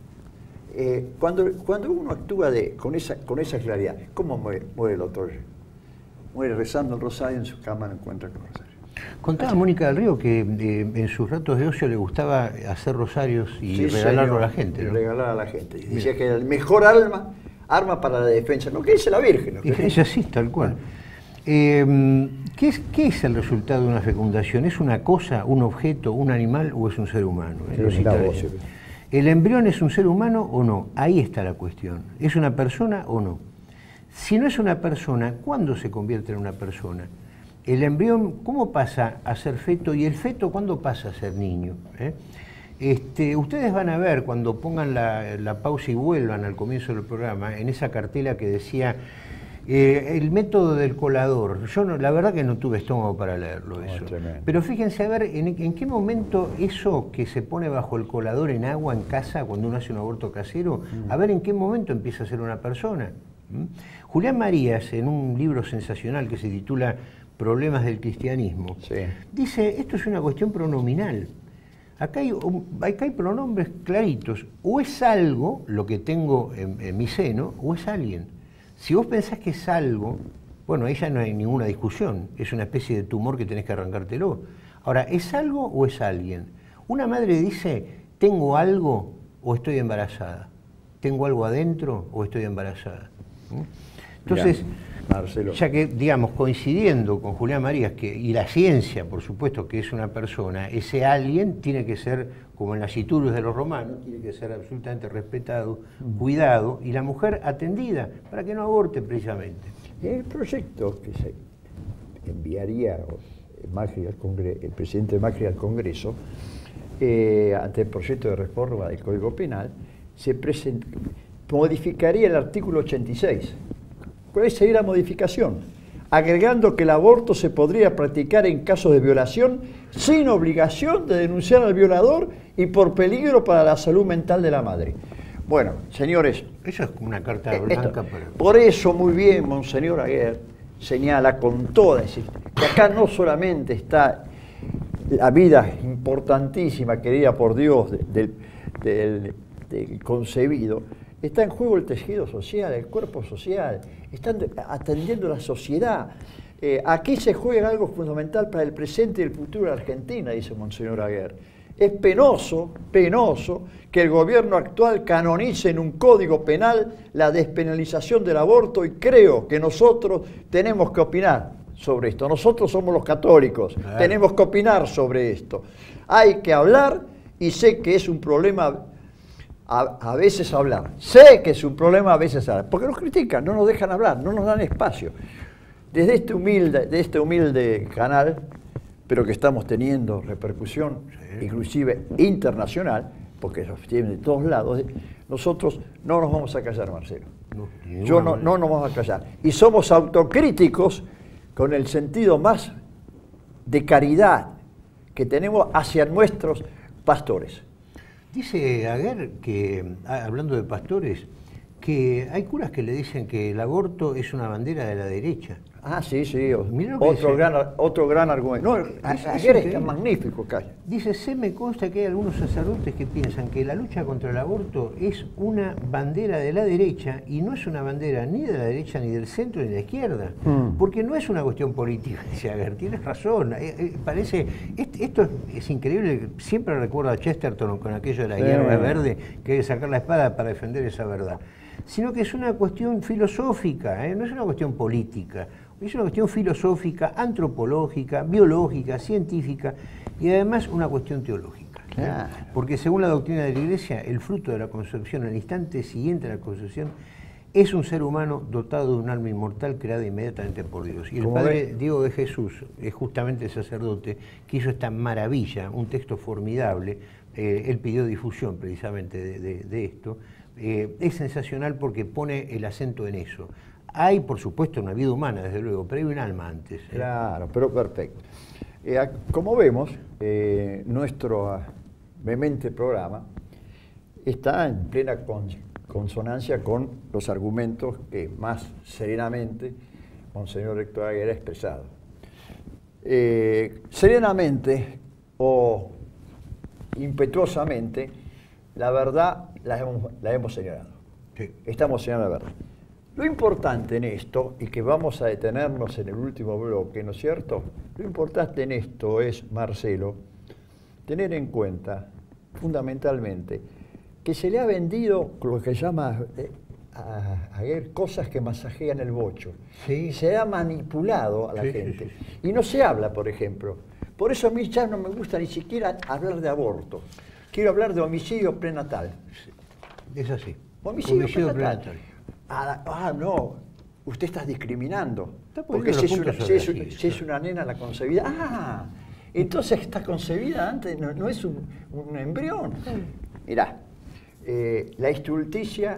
eh, cuando, cuando uno actúa de, con, esa, con esa claridad, ¿cómo muere, muere el doctor? Muere rezando el rosario, en su cama no encuentra el rosario. Contaba Así. Mónica del Río que eh, en sus ratos de ocio le gustaba hacer rosarios y sí, regalarlo señor, a la gente, ¿no? Regalar a la gente. Y decía que era el mejor arma, arma para la defensa. No, que dice la Virgen. Y es así, tal cual. Eh, ¿qué, es, ¿Qué es el resultado de una fecundación? ¿Es una cosa, un objeto, un animal o es un ser humano? Sí, voz, ¿El embrión es un ser humano o no? Ahí está la cuestión. ¿Es una persona o no? Si no es una persona, ¿cuándo se convierte en una persona? El embrión, ¿cómo pasa a ser feto? Y el feto, ¿cuándo pasa a ser niño? ¿Eh? Este, ustedes van a ver, cuando pongan la, la pausa y vuelvan al comienzo del programa, en esa cartela que decía eh, el método del colador. Yo no, la verdad que no tuve estómago para leerlo eso. Oh, pero fíjense a ver en, en qué momento eso que se pone bajo el colador en agua en casa, cuando uno hace un aborto casero, mm. a ver en qué momento empieza a ser una persona. ¿Mm? Julián Marías, en un libro sensacional que se titula Problemas del cristianismo, sí. dice, esto es una cuestión pronominal. Acá hay, acá hay pronombres claritos. O es algo, lo que tengo en, en mi seno, o es alguien. Si vos pensás que es algo, bueno, ahí ya no hay ninguna discusión. Es una especie de tumor que tenés que arrancártelo. Ahora, ¿es algo o es alguien? Una madre dice, tengo algo o estoy embarazada. ¿Tengo algo adentro o estoy embarazada? Entonces, ya, Marcelo. ya que, digamos, coincidiendo con Julián Marías que, y la ciencia, por supuesto, que es una persona, ese alguien tiene que ser, como en las Iturios de los romanos, tiene que ser absolutamente respetado, mm. cuidado, y la mujer atendida, para que no aborte precisamente. El proyecto que se enviaría Macri al Congreso, el presidente Macri al Congreso, eh, ante el proyecto de reforma del Código Penal, se presenta, modificaría el artículo ochenta y seis. ¿Cuál sería la modificación? Agregando que el aborto se podría practicar en casos de violación sin obligación de denunciar al violador y por peligro para la salud mental de la madre. Bueno, señores... Eso es una carta blanca. Esto, para... Por eso, muy bien, Monseñor Aguer señala con toda, es decir, que acá no solamente está la vida importantísima querida por Dios del, del, del concebido, está en juego el tejido social, el cuerpo social, están atendiendo la sociedad. Eh, aquí se juega algo fundamental para el presente y el futuro de Argentina, dice Monseñor Aguer. Es penoso, penoso, que el gobierno actual canonice en un código penal la despenalización del aborto y creo que nosotros tenemos que opinar sobre esto. Nosotros somos los católicos, claro. tenemos que opinar sobre esto. Hay que hablar y sé que es un problema... A, a veces hablar. Sé que es un problema a veces hablar, porque nos critican, no nos dejan hablar, no nos dan espacio. Desde este humilde, de este humilde canal, pero que estamos teniendo repercusión, sí. inclusive internacional, porque nos tienen de todos lados, nosotros no nos vamos a callar, Marcelo. No, Yo no, no nos vamos a callar. Y somos autocríticos con el sentido más de caridad que tenemos hacia nuestros pastores. Dice Aguer, que, hablando de pastores, que hay curas que le dicen que el aborto es una bandera de la derecha. Ah, sí, sí, otro gran, otro gran argumento. No, es, Aguer es, es magnífico, calla. Dice, se me consta que hay algunos sacerdotes que piensan que la lucha contra el aborto es una bandera de la derecha y no es una bandera ni de la derecha, ni del centro, ni de la izquierda. Mm. Porque no es una cuestión política, dice Aguer, tienes razón. Eh, eh, parece, esto es, es increíble, siempre recuerdo a Chesterton con aquello de la sí. hierba verde, que hay que sacar la espada para defender esa verdad. Sino que es una cuestión filosófica, ¿eh? no es una cuestión política. Es una cuestión filosófica, antropológica, biológica, científica y además una cuestión teológica. Claro. ¿eh? Porque según la doctrina de la Iglesia, el fruto de la concepción, al instante siguiente a la concepción, es un ser humano dotado de un alma inmortal creada inmediatamente por Dios. Y el Como padre ve- Diego de Jesús es justamente el sacerdote que hizo esta maravilla, un texto formidable. Eh, él pidió difusión precisamente de, de- de esto. Eh, es sensacional porque pone el acento en eso. Hay, por supuesto, una vida humana, desde luego, pero hay un alma antes. ¿eh? Claro, pero perfecto. Eh, ac- como vemos, eh, nuestro ah, vehemente programa está en plena con- consonancia con los argumentos que más serenamente Monseñor Héctor Aguirre ha expresado. Eh, serenamente o impetuosamente, la verdad la hemos, la hemos señalado. Sí. Estamos señalando la verdad. Lo importante en esto, y que vamos a detenernos en el último bloque, ¿no es cierto? Lo importante en esto es, Marcelo, tener en cuenta, fundamentalmente, que se le ha vendido lo que llama eh, a, a ver, cosas que masajean el bocho. Sí. Se ha manipulado a la Sí, sí, gente. sí, sí. Y no se habla, por ejemplo. Por eso a mí ya no me gusta ni siquiera hablar de aborto. Quiero hablar de homicidio prenatal. Es así. Homicidio, Homicidio prenatal. prenatal. Ah, ah, no, usted está discriminando. Está Porque poniendo si los es, una, puntos si, es, sobre las si sillas, es una nena la concebida, ah, entonces está concebida antes, no, no es un, un embrión. Mirá, eh, la estulticia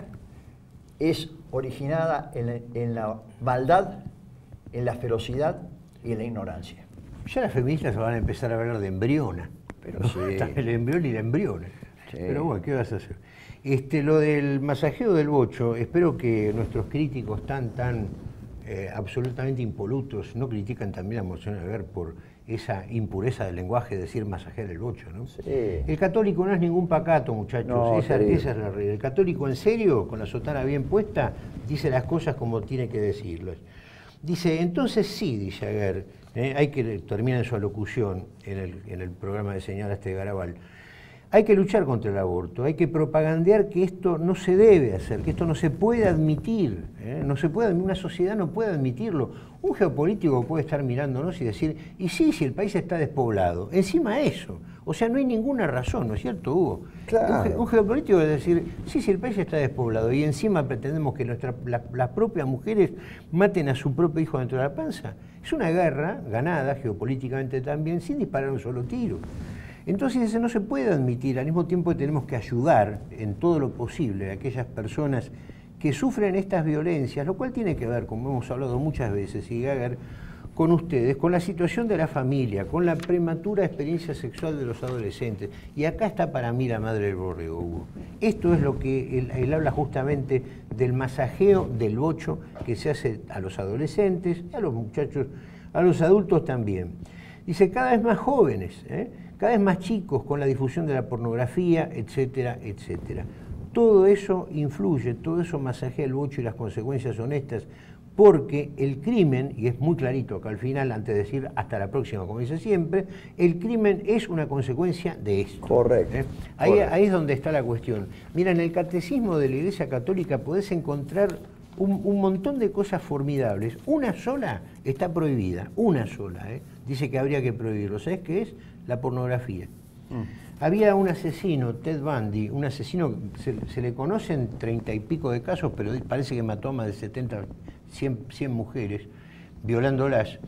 es originada en la, en la maldad, en la ferocidad y en la ignorancia. Ya las feministas van a empezar a hablar de embriona. Pero ¿no? sí. Está el embrión y la embriona. Sí. Pero bueno, ¿qué vas a hacer? Este, lo del masajeo del bocho, espero que nuestros críticos tan, tan eh, absolutamente impolutos no critican también a Monseñor Aguirre por esa impureza del lenguaje de decir masajear el bocho, ¿no? Sí. El católico no es ningún pacato, muchachos, No, esa, querido. esa es la regla. El católico en serio, con la sotana bien puesta, dice las cosas como tiene que decirlas. Dice, entonces sí, dice Aguirre, ¿eh? Hay que, termina en su alocución en el, en el programa de Señora este Garabal, hay que luchar contra el aborto, hay que propagandear que esto no se debe hacer, que esto no se puede admitir, ¿eh? no se puede, una sociedad no puede admitirlo. Un geopolítico puede estar mirándonos y decir, y sí, si el país está despoblado, encima eso, o sea, no hay ninguna razón, ¿no es cierto, Hugo? Claro. Un, ge- un geopolítico es decir, sí, si el país está despoblado y encima pretendemos que nuestra, la- las propias mujeres maten a su propio hijo dentro de la panza, es una guerra ganada geopolíticamente también sin disparar un solo tiro. Entonces eso no se puede admitir, al mismo tiempo que tenemos que ayudar en todo lo posible a aquellas personas que sufren estas violencias, lo cual tiene que ver, como hemos hablado muchas veces, y Gagher, con ustedes, con la situación de la familia, con la prematura experiencia sexual de los adolescentes. Y acá está para mí la madre del borrego, Hugo. Esto es lo que él, él habla justamente del masajeo del bocho que se hace a los adolescentes, a los muchachos, a los adultos también. Dice, cada vez más jóvenes, ¿eh? cada vez más chicos con la difusión de la pornografía, etcétera, etcétera. Todo eso influye, todo eso masajea el bocho y las consecuencias honestas, porque el crimen, y es muy clarito acá al final, antes de decir hasta la próxima, como dice siempre, el crimen es una consecuencia de esto. Correcto. ¿eh? Ahí, correcto. ahí es donde está la cuestión. Mira, en el catecismo de la Iglesia Católica podés encontrar un, un montón de cosas formidables. Una sola está prohibida, una sola. ¿eh? Dice que habría que prohibirlo. ¿Sabés qué es? La pornografía. Mm. Había un asesino, Ted Bundy, un asesino, se, se le conocen treinta y pico de casos, pero parece que mató a más de setenta, cien, cien mujeres, violándolas.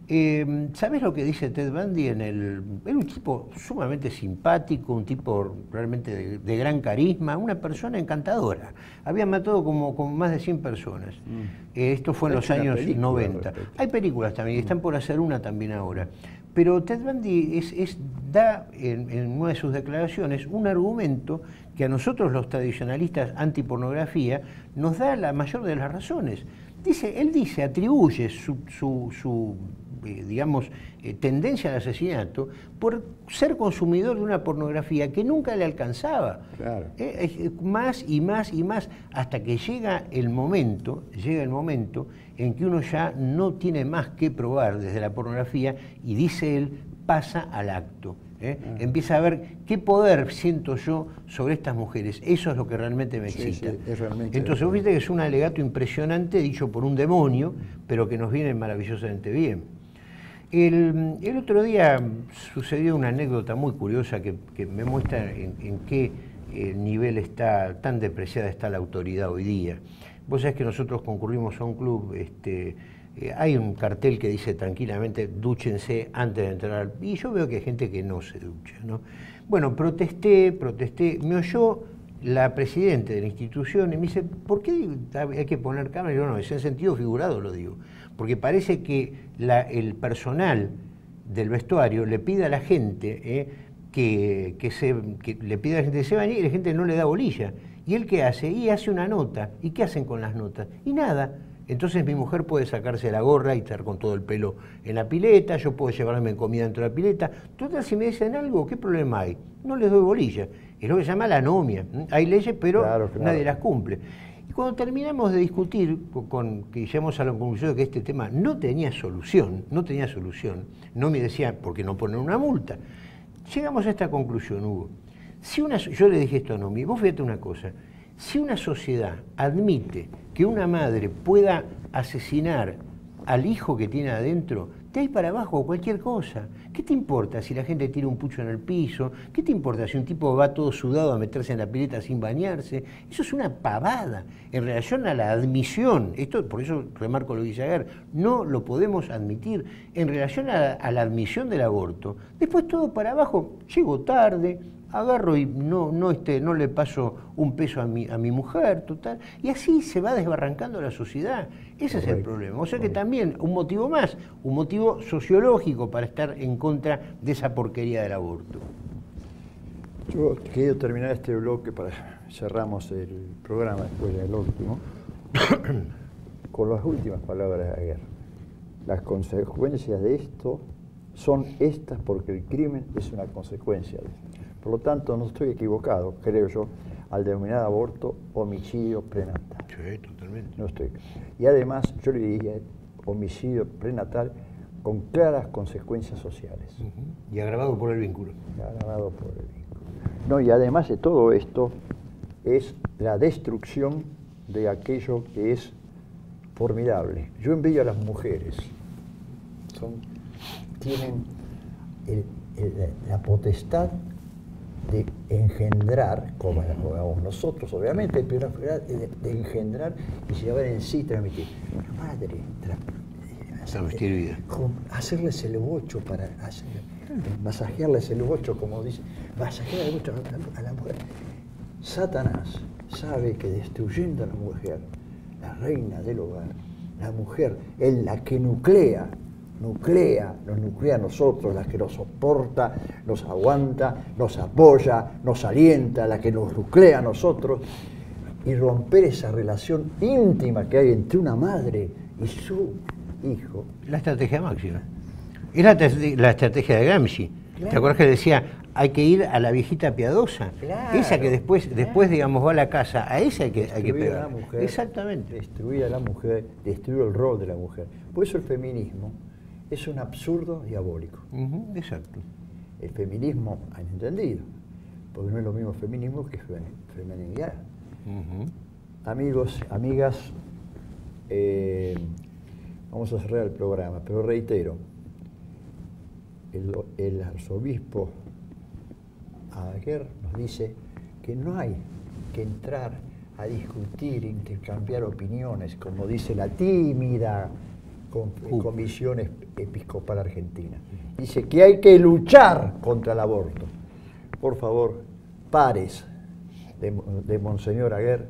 Eh, ¿Sabes lo que dice Ted Bundy? En el, era un tipo sumamente simpático, un tipo realmente de, de gran carisma, una persona encantadora. Había matado como, como más de cien personas. Mm. Eh, esto fue en los años noventa. Hay películas también, y están por hacer una también ahora. Pero Ted Bundy es, es, da en, en una de sus declaraciones un argumento que a nosotros los tradicionalistas antipornografía nos da la mayor de las razones. Dice, él dice, atribuye su, su, su eh, digamos, eh, tendencia al asesinato por ser consumidor de una pornografía que nunca le alcanzaba. Claro. Eh, eh, más y más y más, hasta que llega el momento, llega el momento en que uno ya no tiene más que probar desde la pornografía y, dice él, pasa al acto. ¿eh? Ah. Empieza a ver qué poder siento yo sobre estas mujeres. Eso es lo que realmente me excita. Sí, sí, es realmente Entonces, vos viste que es un alegato impresionante dicho por un demonio, pero que nos viene maravillosamente bien. El, el otro día sucedió una anécdota muy curiosa que, que me muestra en, en qué eh, nivel está, tan depreciada está la autoridad hoy día. Vos sabés que nosotros concurrimos a un club, este, eh, hay un cartel que dice tranquilamente, dúchense antes de entrar, y yo veo que hay gente que no se ducha, ¿no? Bueno, protesté, protesté, me oyó la presidenta de la institución y me dice, ¿por qué hay que poner cámaras? Yo no, es en sentido figurado lo digo, porque parece que la, el personal del vestuario le pide a la gente eh, que, que, se, que le pide a la gente que se bañe y la gente no le da bolilla. ¿Y él qué hace? Y hace una nota. ¿Y qué hacen con las notas? Y nada. Entonces mi mujer puede sacarse la gorra y estar con todo el pelo en la pileta, yo puedo llevarme comida dentro de la pileta. Total, si me dicen algo, ¿qué problema hay? No les doy bolilla. Es lo que se llama la anomia. Hay leyes, pero claro, claro. nadie las cumple. Y cuando terminamos de discutir, con, que llegamos a la conclusión de que este tema no tenía solución, no tenía solución, no me decía, ¿por qué no poner una multa? Llegamos a esta conclusión, Hugo. Si una, yo le dije esto a Nomi, vos fíjate una cosa, si una sociedad admite que una madre pueda asesinar al hijo que tiene adentro, de ahí para abajo cualquier cosa. ¿Qué te importa si la gente tira un pucho en el piso? ¿Qué te importa si un tipo va todo sudado a meterse en la pileta sin bañarse? Eso es una pavada en relación a la admisión. Esto, por eso remarco lo que dice Aguer, no lo podemos admitir. En relación a, a la admisión del aborto, después todo para abajo, llego tarde, agarro y no, no, este, no le paso un peso a mi, a mi mujer, total, y así se va desbarrancando la sociedad. Ese Correcto. Es el problema. O sea que también un motivo más, un motivo sociológico para estar en contra de esa porquería del aborto. Yo quiero terminar este bloque para cerramos el programa después del último, con las últimas palabras de Aguer. Las consecuencias de esto son estas porque el crimen es una consecuencia de esto. Por lo tanto, no estoy equivocado, creo yo, al denominar aborto homicidio prenatal. Sí, totalmente. No estoy. Y además, yo le diría homicidio prenatal con claras consecuencias sociales. Uh-huh. Y agravado por el vínculo. Y agravado por el vínculo. No, y además de todo esto, es la destrucción de aquello que es formidable. Yo envidio a las mujeres. Son, tienen el, el, la potestad de engendrar, como la jugamos nosotros, obviamente, pero de, de engendrar y llevar en sí, transmitir. La madre, transmitir, hacerles el bocho para hacer, masajearles el bocho, como dice, masajear el bocho a la mujer. Satanás sabe que destruyendo a la mujer, la reina del hogar, la mujer es la que nuclea, nuclea, nos nuclea a nosotros, la que nos soporta, nos aguanta, nos apoya, nos alienta, la que nos nuclea a nosotros, y romper esa relación íntima que hay entre una madre y su hijo. La estrategia máxima. Es la, la estrategia de Gramsci. Claro. ¿Te acuerdas que decía, hay que ir a la viejita piadosa? Claro, esa que después, claro. después, digamos, va a la casa, a esa hay que, hay que pegar. A la mujer, exactamente. Destruir a la mujer, destruir el rol de la mujer. Por eso el feminismo es un absurdo diabólico. Uh-huh, exacto. El feminismo, han entendido, porque no es lo mismo feminismo que feminidad. Uh-huh. Amigos, amigas, eh, vamos a cerrar el programa, pero reitero, el, el arzobispo Aguer nos dice que no hay que entrar a discutir, intercambiar opiniones, como dice la tímida Comisión Episcopal Argentina. Dice que hay que luchar contra el aborto. Por favor, pares de, de Monseñor Aguer,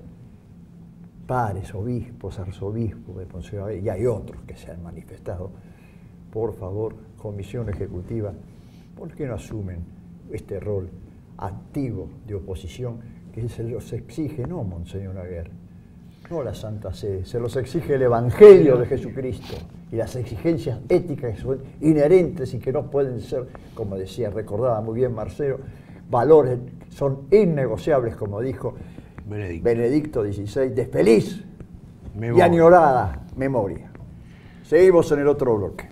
pares, obispos, arzobispos de Monseñor Aguer, y hay otros que se han manifestado. Por favor, Comisión Ejecutiva, ¿por qué no asumen este rol activo de oposición que se los exige, no Monseñor Aguer, no la Santa Sede, se los exige el Evangelio de Jesucristo y las exigencias éticas que son inherentes y que no pueden ser, como decía, recordaba muy bien Marcelo, valores son innegociables, como dijo Benedicto, Benedicto dieciséis, de feliz memoria. Y añorada memoria. Seguimos en el otro bloque.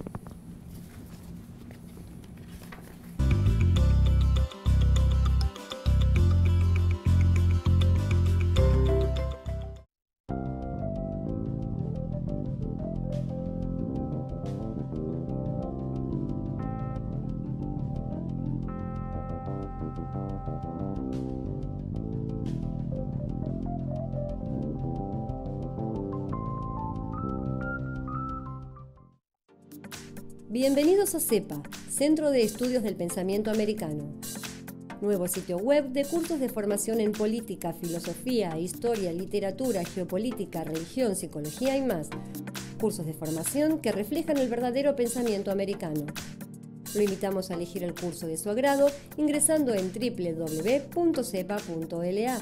Bienvenidos a CEPA, Centro de Estudios del Pensamiento Americano. Nuevo sitio web de cursos de formación en política, filosofía, historia, literatura, geopolítica, religión, psicología y más. Cursos de formación que reflejan el verdadero pensamiento americano. Lo invitamos a elegir el curso de su agrado ingresando en doble u doble u doble u punto cepa punto l a.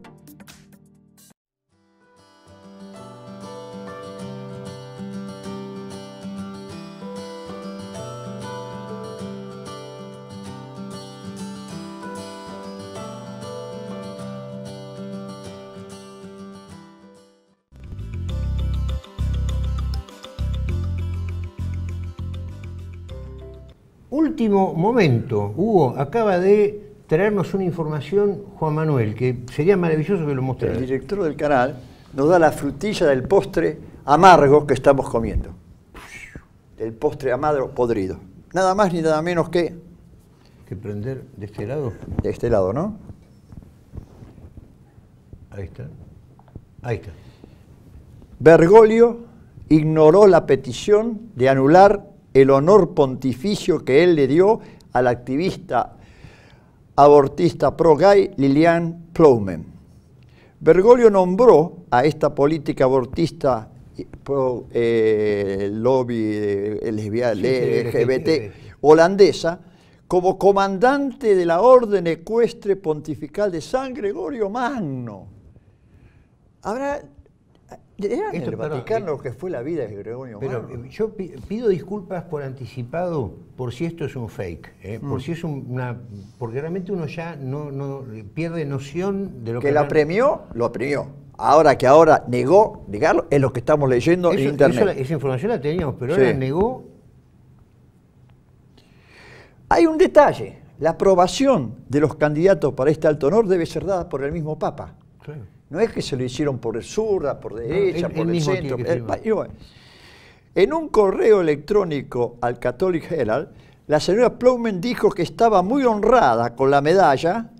Último momento, Hugo, acaba de traernos una información Juan Manuel, que sería maravilloso que lo mostrara. El director del canal nos da la frutilla del postre amargo que estamos comiendo. El postre amargo podrido. Nada más ni nada menos que... ¿Que prender de este lado? De este lado, ¿no? Ahí está. Ahí está. Bergoglio ignoró la petición de anular el honor pontificio que él le dio al activista abortista pro-gay Liliane Plowman. Bergoglio nombró a esta política abortista pro eh, lobby lesbiana, sí, L G B T holandesa como comandante de la Orden Ecuestre Pontifical de San Gregorio Magno. Habrá... ¿Era en el Vaticano lo que fue la vida de Gregorio Magno? Pero yo pido disculpas por anticipado por si esto es un fake, ¿eh? por mm. si es una, porque realmente uno ya no, no pierde noción de lo que... Que la van... premió, lo premió. Ahora que ahora negó, negarlo, es lo que estamos leyendo eso, en internet. Eso, esa información la teníamos, pero sí. ahora negó. Hay un detalle, la aprobación de los candidatos para este alto honor debe ser dada por el mismo Papa. Claro. No es que se lo hicieron por el sur, por derecha, no, él, por él el centro. El, en un correo electrónico al Catholic Herald, la señora Plowman dijo que estaba muy honrada con la medalla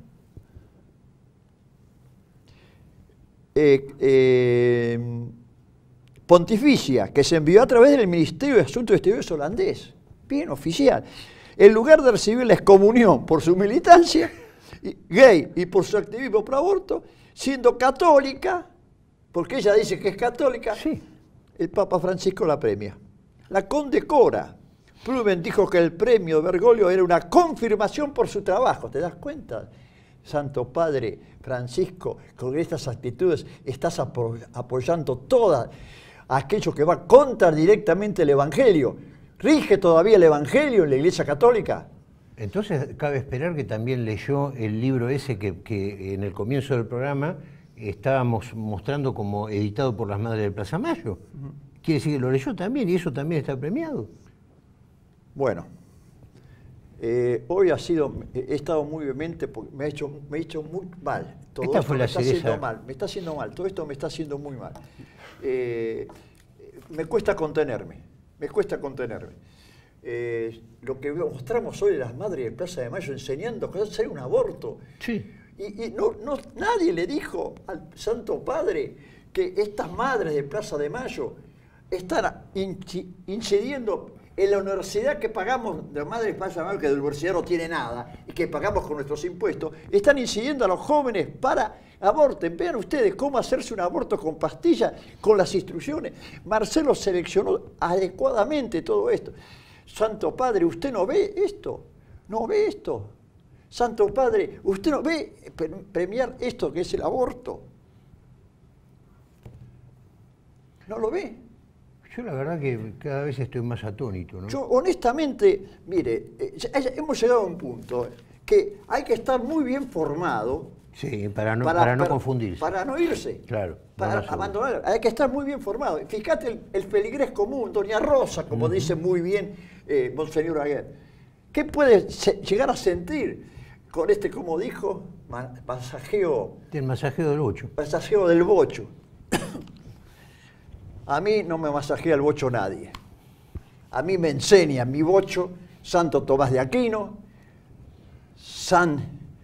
eh, eh, pontificia que se envió a través del Ministerio de Asuntos Exteriores holandés, bien oficial, en lugar de recibir la excomunión por su militancia gay y por su activismo pro aborto, siendo católica, porque ella dice que es católica, sí. El Papa Francisco la premia, la condecora. Plowman dijo que el premio de Bergoglio era una confirmación por su trabajo. ¿Te das cuenta, Santo Padre Francisco, con estas actitudes estás apo apoyando todo aquello que va contra directamente el Evangelio? ¿Rige todavía el Evangelio en la Iglesia Católica? Entonces cabe esperar que también leyó el libro ese que, que en el comienzo del programa estábamos mostrando como editado por las Madres de Plaza Mayo. Uh-huh. Quiere decir que lo leyó también y eso también está premiado. Bueno, eh, hoy ha sido, he estado muy vehemente porque me ha hecho, me ha hecho muy mal. Todo Esta esto fue me la está cereza. haciendo mal, me está haciendo mal, todo esto me está haciendo muy mal. Eh, me cuesta contenerme, me cuesta contenerme. Eh, lo que mostramos hoy de las Madres de Plaza de Mayo enseñando cómo hacer un aborto. Sí. Y, y no, no, nadie le dijo al Santo Padre que estas Madres de Plaza de Mayo están incidiendo en la universidad que pagamos, de las Madres de Plaza de Mayo, que de la universidad no tiene nada, y que pagamos con nuestros impuestos, están incidiendo a los jóvenes para aborten. Vean ustedes cómo hacerse un aborto con pastillas, con las instrucciones. Marcelo seleccionó adecuadamente todo esto. Santo Padre, ¿usted no ve esto? ¿No ve esto? Santo Padre, ¿usted no ve premiar esto que es el aborto? ¿No lo ve? Yo la verdad que cada vez estoy más atónito, ¿no? Yo honestamente, mire, eh, hemos llegado a un punto que hay que estar muy bien formado. Sí, para no, para, para no para, confundirse. Para no irse. Claro. Para no abandonar. Hay que estar muy bien formado. Fíjate el, el feligrés común, Doña Rosa, como uh-huh. dice muy bien eh, Monseñor Aguer. ¿Qué puede se, llegar a sentir con este, como dijo, masajeo? El masajeo del bocho. Masajeo del bocho. A mí no me masajea el bocho nadie. A mí me enseña mi bocho Santo Tomás de Aquino, San,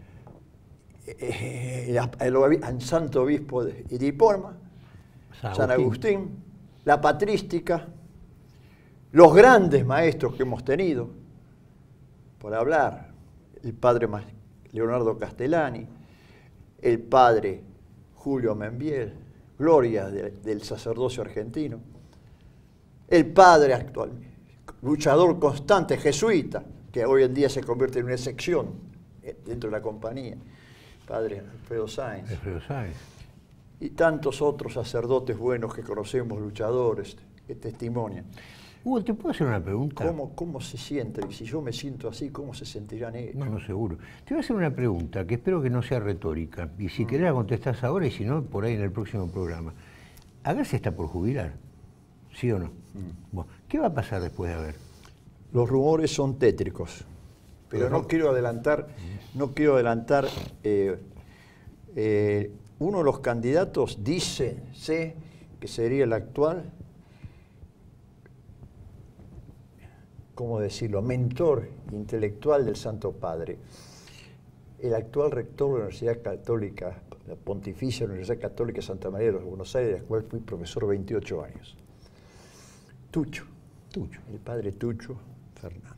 eh, el, el Santo Obispo de Ediporma, San, San Agustín, la patrística, los grandes maestros que hemos tenido, por hablar, el padre Leonardo Castellani, el padre Julio Membiel, gloria de, del sacerdocio argentino, el padre actual, luchador constante, jesuita, que hoy en día se convierte en una excepción dentro de la compañía, padre Alfredo Sáenz. Alfredo Sáenz. Y tantos otros sacerdotes buenos que conocemos, luchadores, que testimonian. Hugo, ¿te puedo hacer una pregunta? ¿Cómo, cómo se sienten? Si yo me siento así, ¿cómo se sentirán ellos? No, no, seguro. Te voy a hacer una pregunta que espero que no sea retórica. Y si mm. querés la contestás ahora y si no, por ahí en el próximo programa. Haber se está por jubilar, ¿sí o no? Mm. Bueno, ¿qué va a pasar después de Haber? Los rumores son tétricos, pero no, no quiero adelantar, no quiero adelantar. Eh, eh, uno de los candidatos dice, sé que sería el actual, ¿cómo decirlo?, mentor intelectual del Santo Padre, el actual rector de la Universidad Católica, la Pontificia Universidad Católica Santa María de los Buenos Aires, de la cual fui profesor veintiocho años. Tucho, Tucho, el padre Tucho Fernández.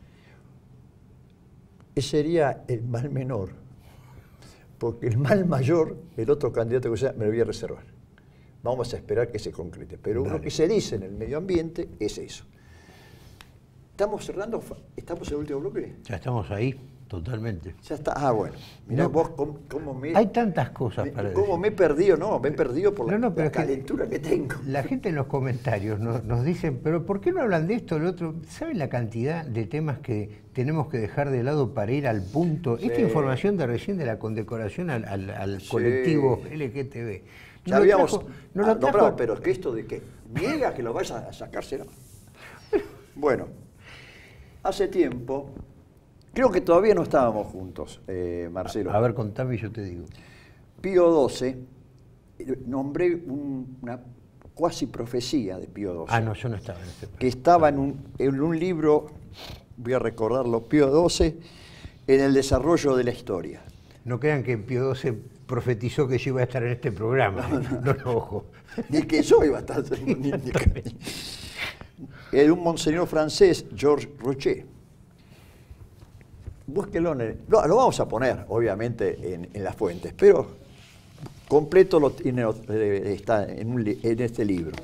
Ese sería el mal menor, porque el mal mayor, el otro candidato que sea, me lo voy a reservar. Vamos a esperar que se concrete. Pero Dale. Lo que se dice en el medio ambiente es eso. ¿Estamos cerrando? ¿Estamos en el último bloque? Ya estamos ahí, totalmente. Ya está. Ah, bueno. Mirá no, vos cómo, cómo me... Hay tantas cosas me, para ¿Cómo decir. me he perdido? No, me he perdido por no, no, la, la que calentura que tengo. La gente en los comentarios nos, nos dicen, pero ¿por qué no hablan de esto o lo otro? ¿Saben la cantidad de temas que tenemos que dejar de lado para ir al punto? Sí. Esta información de recién de la condecoración al, al, al sí. colectivo L G T B. Ya habíamos... Trajo, no ah, lo trajo... no, pero es que esto de que niega que lo vayas a sacarse, ¿no? Bueno. Hace tiempo, creo que todavía no estábamos juntos, eh, Marcelo. A ver, contame y yo te digo. Pío doce, nombré un, una cuasi profecía de Pío doce. Ah, no, yo no estaba en ese. Que estaba en un, en un libro, voy a recordarlo, Pío doce, en el desarrollo de la historia. No crean que Pío doce profetizó que yo iba a estar en este programa. No, no, no, no ojo. Ni que yo iba a estar. ni, ni que... Era un monseñor francés, Georges Rocher. Búsquelo, en el, lo, lo vamos a poner, obviamente, en, en las fuentes, pero completo lo tiene, está en, un, en este libro.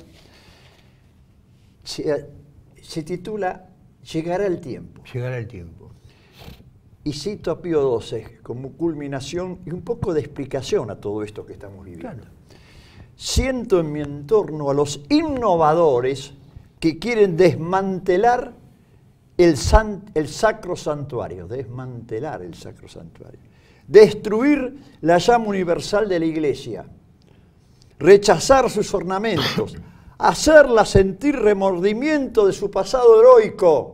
Se, se titula Llegará el tiempo. Llegará el tiempo. Y cito a Pío doce como culminación y un poco de explicación a todo esto que estamos viviendo. Claro. Siento en mi entorno a los innovadores que quieren desmantelar el, san, el sacro santuario, desmantelar el sacro santuario, destruir la llama universal de la Iglesia, rechazar sus ornamentos, hacerla sentir remordimiento de su pasado heroico.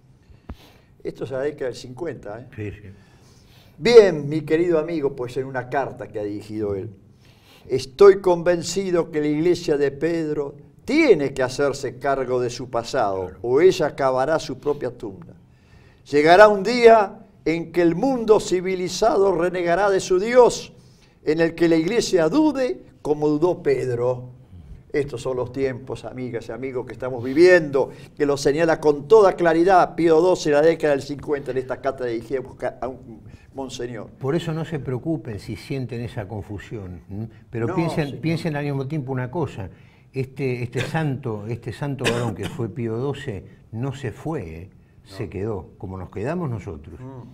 Esto es la década del cincuenta, ¿eh? Sí, sí. Bien, mi querido amigo, pues en una carta que ha dirigido él, estoy convencido que la Iglesia de Pedro tiene que hacerse cargo de su pasado, claro, o ella acabará su propia tumba. Llegará un día en que el mundo civilizado renegará de su Dios, en el que la Iglesia dude como dudó Pedro. Estos son los tiempos, amigas y amigos, que estamos viviendo, que lo señala con toda claridad Pío doce, la década del cincuenta, en esta cátedra dirigida a un monseñor. Por eso no se preocupen si sienten esa confusión, ¿m? Pero no, piensen, sí, piensen al mismo tiempo una cosa. Este, este santo, este santo varón que fue Pío doce no se fue, ¿eh? No. Se quedó, como nos quedamos nosotros. Mm.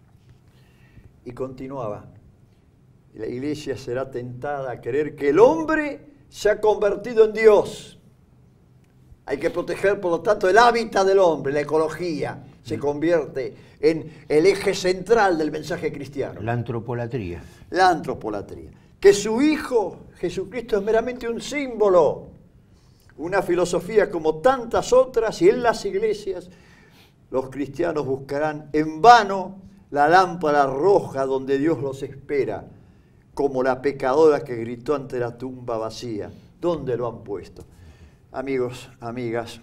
Y continuaba, la Iglesia será tentada a creer que el hombre se ha convertido en Dios. Hay que proteger, por lo tanto, el hábitat del hombre, la ecología, se mm. convierte en el eje central del mensaje cristiano. La antropolatría. La antropolatría. Que su Hijo, Jesucristo, es meramente un símbolo, una filosofía como tantas otras, y en las iglesias los cristianos buscarán en vano la lámpara roja donde Dios los espera, como la pecadora que gritó ante la tumba vacía. ¿Dónde lo han puesto? Amigos, amigas,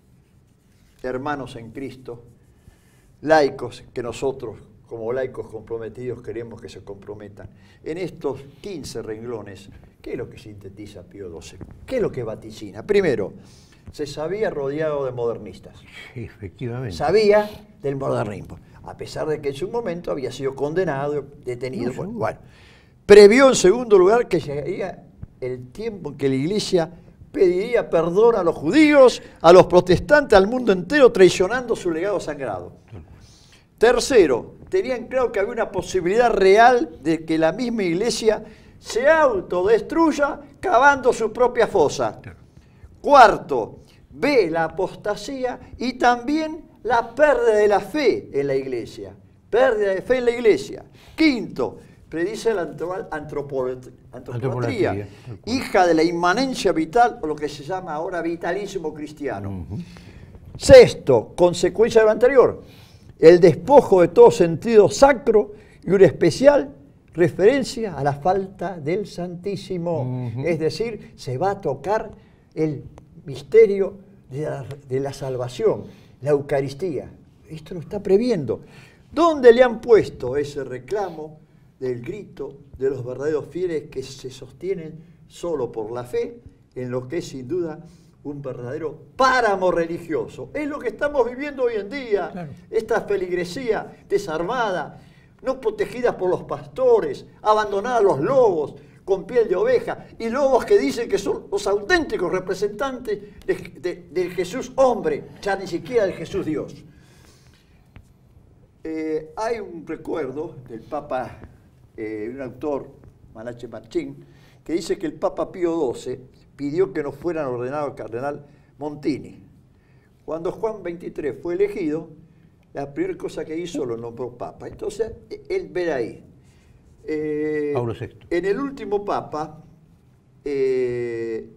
hermanos en Cristo, laicos que nosotros, como laicos comprometidos, queremos que se comprometan. En estos quince renglones, ¿qué es lo que sintetiza Pío doce? ¿Qué es lo que vaticina? Primero, se sabía rodeado de modernistas. Sí, efectivamente. Sabía del modernismo, a pesar de que en su momento había sido condenado, detenido. No, bueno, bueno, previó en segundo lugar que llegaría el tiempo en que la Iglesia pediría perdón a los judíos, a los protestantes, al mundo entero, traicionando su legado sagrado. Tercero, tenían claro que había una posibilidad real de que la misma Iglesia se autodestruya cavando su propia fosa. Cuarto, ve la apostasía y también la pérdida de la fe en la Iglesia. Pérdida de fe en la Iglesia. Quinto, predice la antropolatría, Antropolatría, hija de la inmanencia vital, o lo que se llama ahora vitalismo cristiano. Uh-huh. Sexto, consecuencia de lo anterior, el despojo de todo sentido sacro y una especial referencia a la falta del Santísimo. Uh-huh. Es decir, se va a tocar el misterio de la, de la salvación, la Eucaristía. Esto lo está previendo. ¿Dónde le han puesto ese reclamo del grito de los verdaderos fieles que se sostienen solo por la fe en lo que es sin duda un verdadero páramo religioso? Es lo que estamos viviendo hoy en día, claro. Esta feligresía desarmada, no protegida por los pastores, abandonada a los lobos, con piel de oveja, y lobos que dicen que son los auténticos representantes de, de, del Jesús hombre, ya ni siquiera del Jesús Dios. Eh, hay un recuerdo del Papa, eh, un autor, Malache Marchín, que dice que el Papa Pío doce pidió que no fueran ordenados al cardenal Montini. Cuando Juan veintitrés fue elegido, la primera cosa que hizo lo nombró Papa. Entonces, él ve ahí. Eh, Pablo sexto. En el último Papa, eh,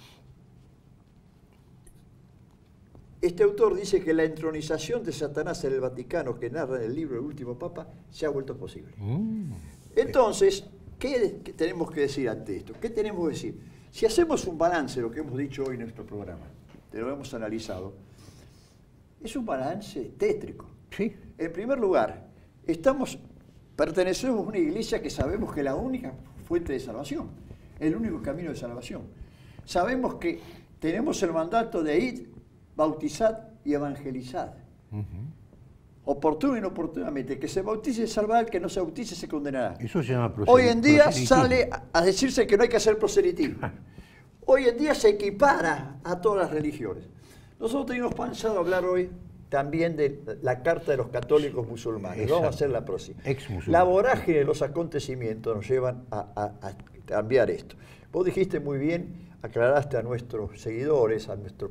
este autor dice que la entronización de Satanás en el Vaticano, que narra en el libro El último Papa, se ha vuelto posible. Mm. Entonces, ¿qué, ¿qué tenemos que decir ante esto? ¿Qué tenemos que decir? Si hacemos un balance de lo que hemos dicho hoy en nuestro programa, de lo que hemos analizado, es un balance tétrico. Sí. En primer lugar, estamos... pertenecemos a una iglesia que sabemos que es la única fuente de salvación, el único camino de salvación. Sabemos que tenemos el mandato de ir, bautizar y evangelizar. Uh-huh. Oportuno y inoportunamente. Que se bautice y salvará, el que no se bautice se condenará. Eso se llama proselitismo. Hoy en día sale a decirse que no hay que hacer proselitismo. Hoy en día se equipara a todas las religiones. Nosotros teníamos pensado hablar hoy también de la Carta de los Católicos Musulmanes. Exacto. Vamos a hacer la próxima. La vorágine de los acontecimientos nos llevan a, a, a cambiar esto. Vos dijiste muy bien, aclaraste a nuestros seguidores, a nuestros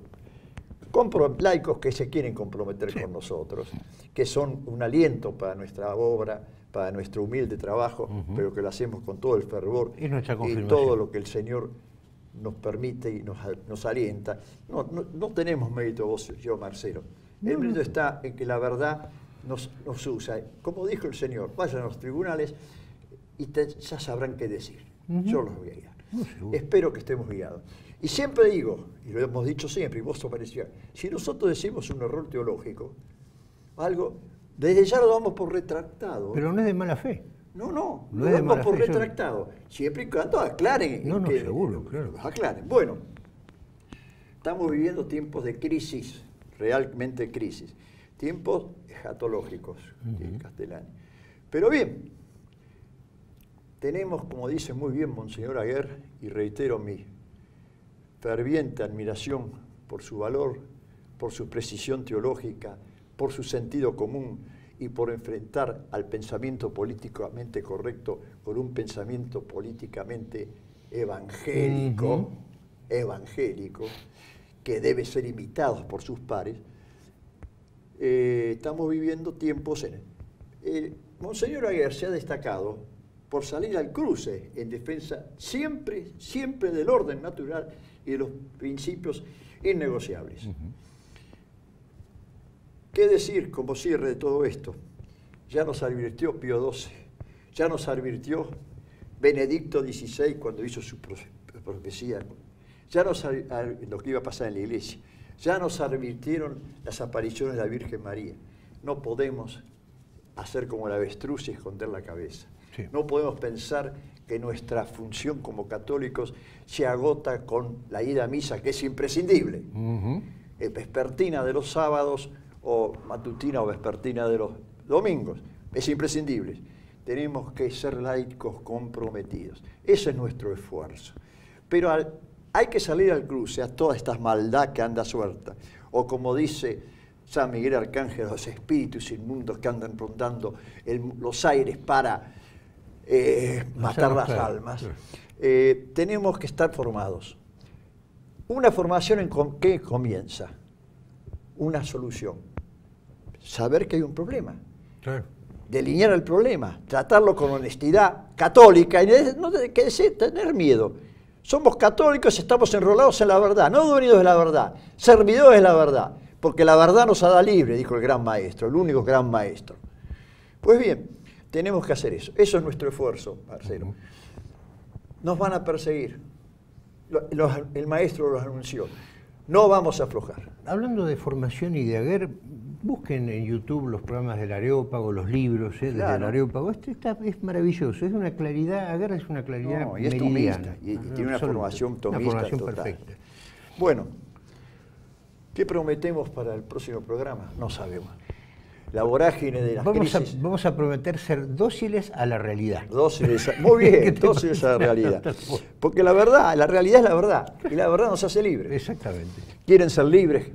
laicos que se quieren comprometer sí. con nosotros, que son un aliento para nuestra obra, para nuestro humilde trabajo, uh-huh. pero que lo hacemos con todo el fervor y, nuestra y todo lo que el Señor nos permite y nos, nos alienta. No, no, no tenemos mérito vos, yo, Marcelo. El mérito está en que la verdad nos, nos usa. Como dijo el Señor, vayan a los tribunales y te, ya sabrán qué decir. Uh-huh. Yo los voy a guiar. No, espero que estemos guiados. Y siempre digo, y lo hemos dicho siempre, y vos aparecía, si nosotros decimos un error teológico, algo, desde ya lo damos por retractado. Pero no es de mala fe. No, no, no lo damos por fe, retractado. Yo... Siempre y cuando aclaren. No, no, que, seguro, claro. Aclaren. Bueno, estamos viviendo tiempos de crisis, realmente crisis. Tiempos escatológicos, uh-huh. en castellano. Pero bien, tenemos, como dice muy bien Monseñor Aguer, y reitero mi ferviente admiración por su valor, por su precisión teológica, por su sentido común y por enfrentar al pensamiento políticamente correcto con un pensamiento políticamente evangélico, uh-huh. evangélico, que debe ser imitado por sus pares. Eh, estamos viviendo tiempos en... El Monseñor Aguer se ha destacado por salir al cruce en defensa siempre, siempre del orden natural y de los principios innegociables. Uh-huh. ¿Qué decir como cierre de todo esto? Ya nos advirtió Pío doce, ya nos advirtió Benedicto dieciséis cuando hizo su profecía, ya nos advirtió lo que iba a pasar en la iglesia, ya nos advirtieron las apariciones de la Virgen María. No podemos hacer como la avestruz y esconder la cabeza. Sí. No podemos pensar que nuestra función como católicos se agota con la ida a misa, que es imprescindible. Uh-huh. eh, vespertina de los sábados o matutina o vespertina de los domingos. Es imprescindible. Tenemos que ser laicos comprometidos. Ese es nuestro esfuerzo. Pero al, hay que salir al cruce a toda esta maldad que anda suelta. O como dice San Miguel Arcángel, los espíritus inmundos que andan rondando el, los aires para eh, matar las almas. Eh, tenemos que estar formados. Una formación en con, ¿qué comienza? Una solución. Saber que hay un problema. Claro. Delinear el problema, tratarlo con honestidad católica y no hay que tener miedo. Somos católicos, estamos enrolados en la verdad, no dueños de la verdad, servidores de la verdad, porque la verdad nos hará libre, dijo el gran maestro, el único gran maestro. Pues bien, tenemos que hacer eso. Eso es nuestro esfuerzo, Marcelo. Nos van a perseguir. Los, el maestro los anunció. No vamos a aflojar. Hablando de formación y de Aguer, busquen en YouTube los programas del Areópago, los libros eh, claro. del Areópago. Este está, es maravilloso, es una claridad, Aguer es una claridad no, y es meridiana. Y, y tiene una formación tomista una formación total. perfecta. Bueno, ¿qué prometemos para el próximo programa? No sabemos. La vorágine de las vamos crisis. A, vamos a prometer ser dóciles a la realidad. Dóciles, a, muy bien, dóciles a la realidad. Porque la verdad, la realidad es la verdad. Y la verdad nos hace libres. Exactamente. ¿Quieren ser libres?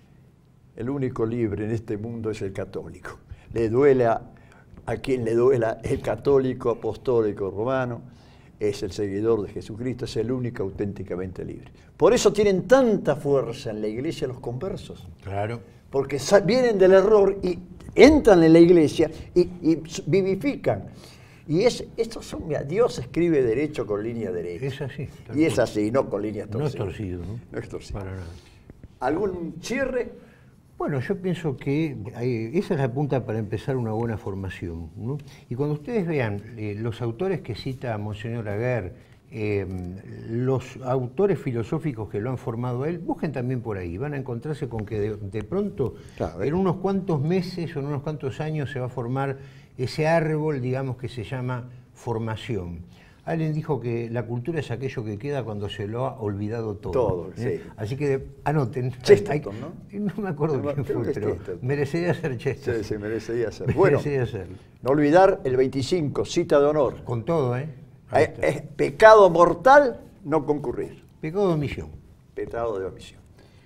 El único libre en este mundo es el católico. Le duela a quien le duela, el católico apostólico romano es el seguidor de Jesucristo, es el único auténticamente libre. Por eso tienen tanta fuerza en la iglesia los conversos. Claro. Porque vienen del error y entran en la iglesia y, y vivifican. Y es, estos son, mira, Dios escribe derecho con línea derecha. Es así. Y es así, no con líneas torcidas. No es torcido, ¿no? No es torcido. Para nada. ¿Algún cierre? Bueno, yo pienso que hay, esa es la punta para empezar una buena formación, ¿no? Y cuando ustedes vean eh, los autores que cita Monseñor Aguer, eh, los autores filosóficos que lo han formado a él, busquen también por ahí. Van a encontrarse con que de, de pronto, claro, en unos cuantos meses o en unos cuantos años se va a formar ese árbol, digamos, que se llama formación. Alguien dijo que la cultura es aquello que queda cuando se lo ha olvidado todo. Todo, ¿eh? sí. Así que anoten. Chesterton, ¿no? No me acuerdo no, quién fue, pero merecería ser Chesterton. Sí, sí, merecería ser. Bueno, merecería ser. No olvidar el veinticinco, cita de honor. Con todo, ¿eh? Es, es pecado mortal no concurrir. Pecado de omisión. Pecado de omisión.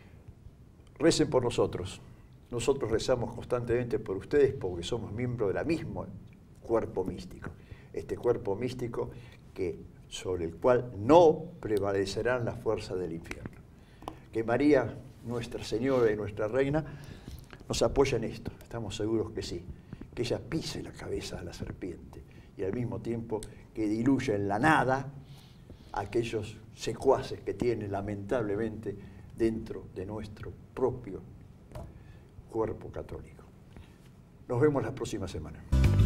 Recen por nosotros. Nosotros rezamos constantemente por ustedes porque somos miembros del mismo cuerpo místico. Este cuerpo místico que, sobre el cual no prevalecerán las fuerzas del infierno. Que María, Nuestra Señora y Nuestra Reina, nos apoyen en esto. Estamos seguros que sí. Que ella pise la cabeza de la serpiente y al mismo tiempo que diluya en la nada aquellos secuaces que tiene lamentablemente dentro de nuestro propio cuerpo católico. Nos vemos la próxima semana.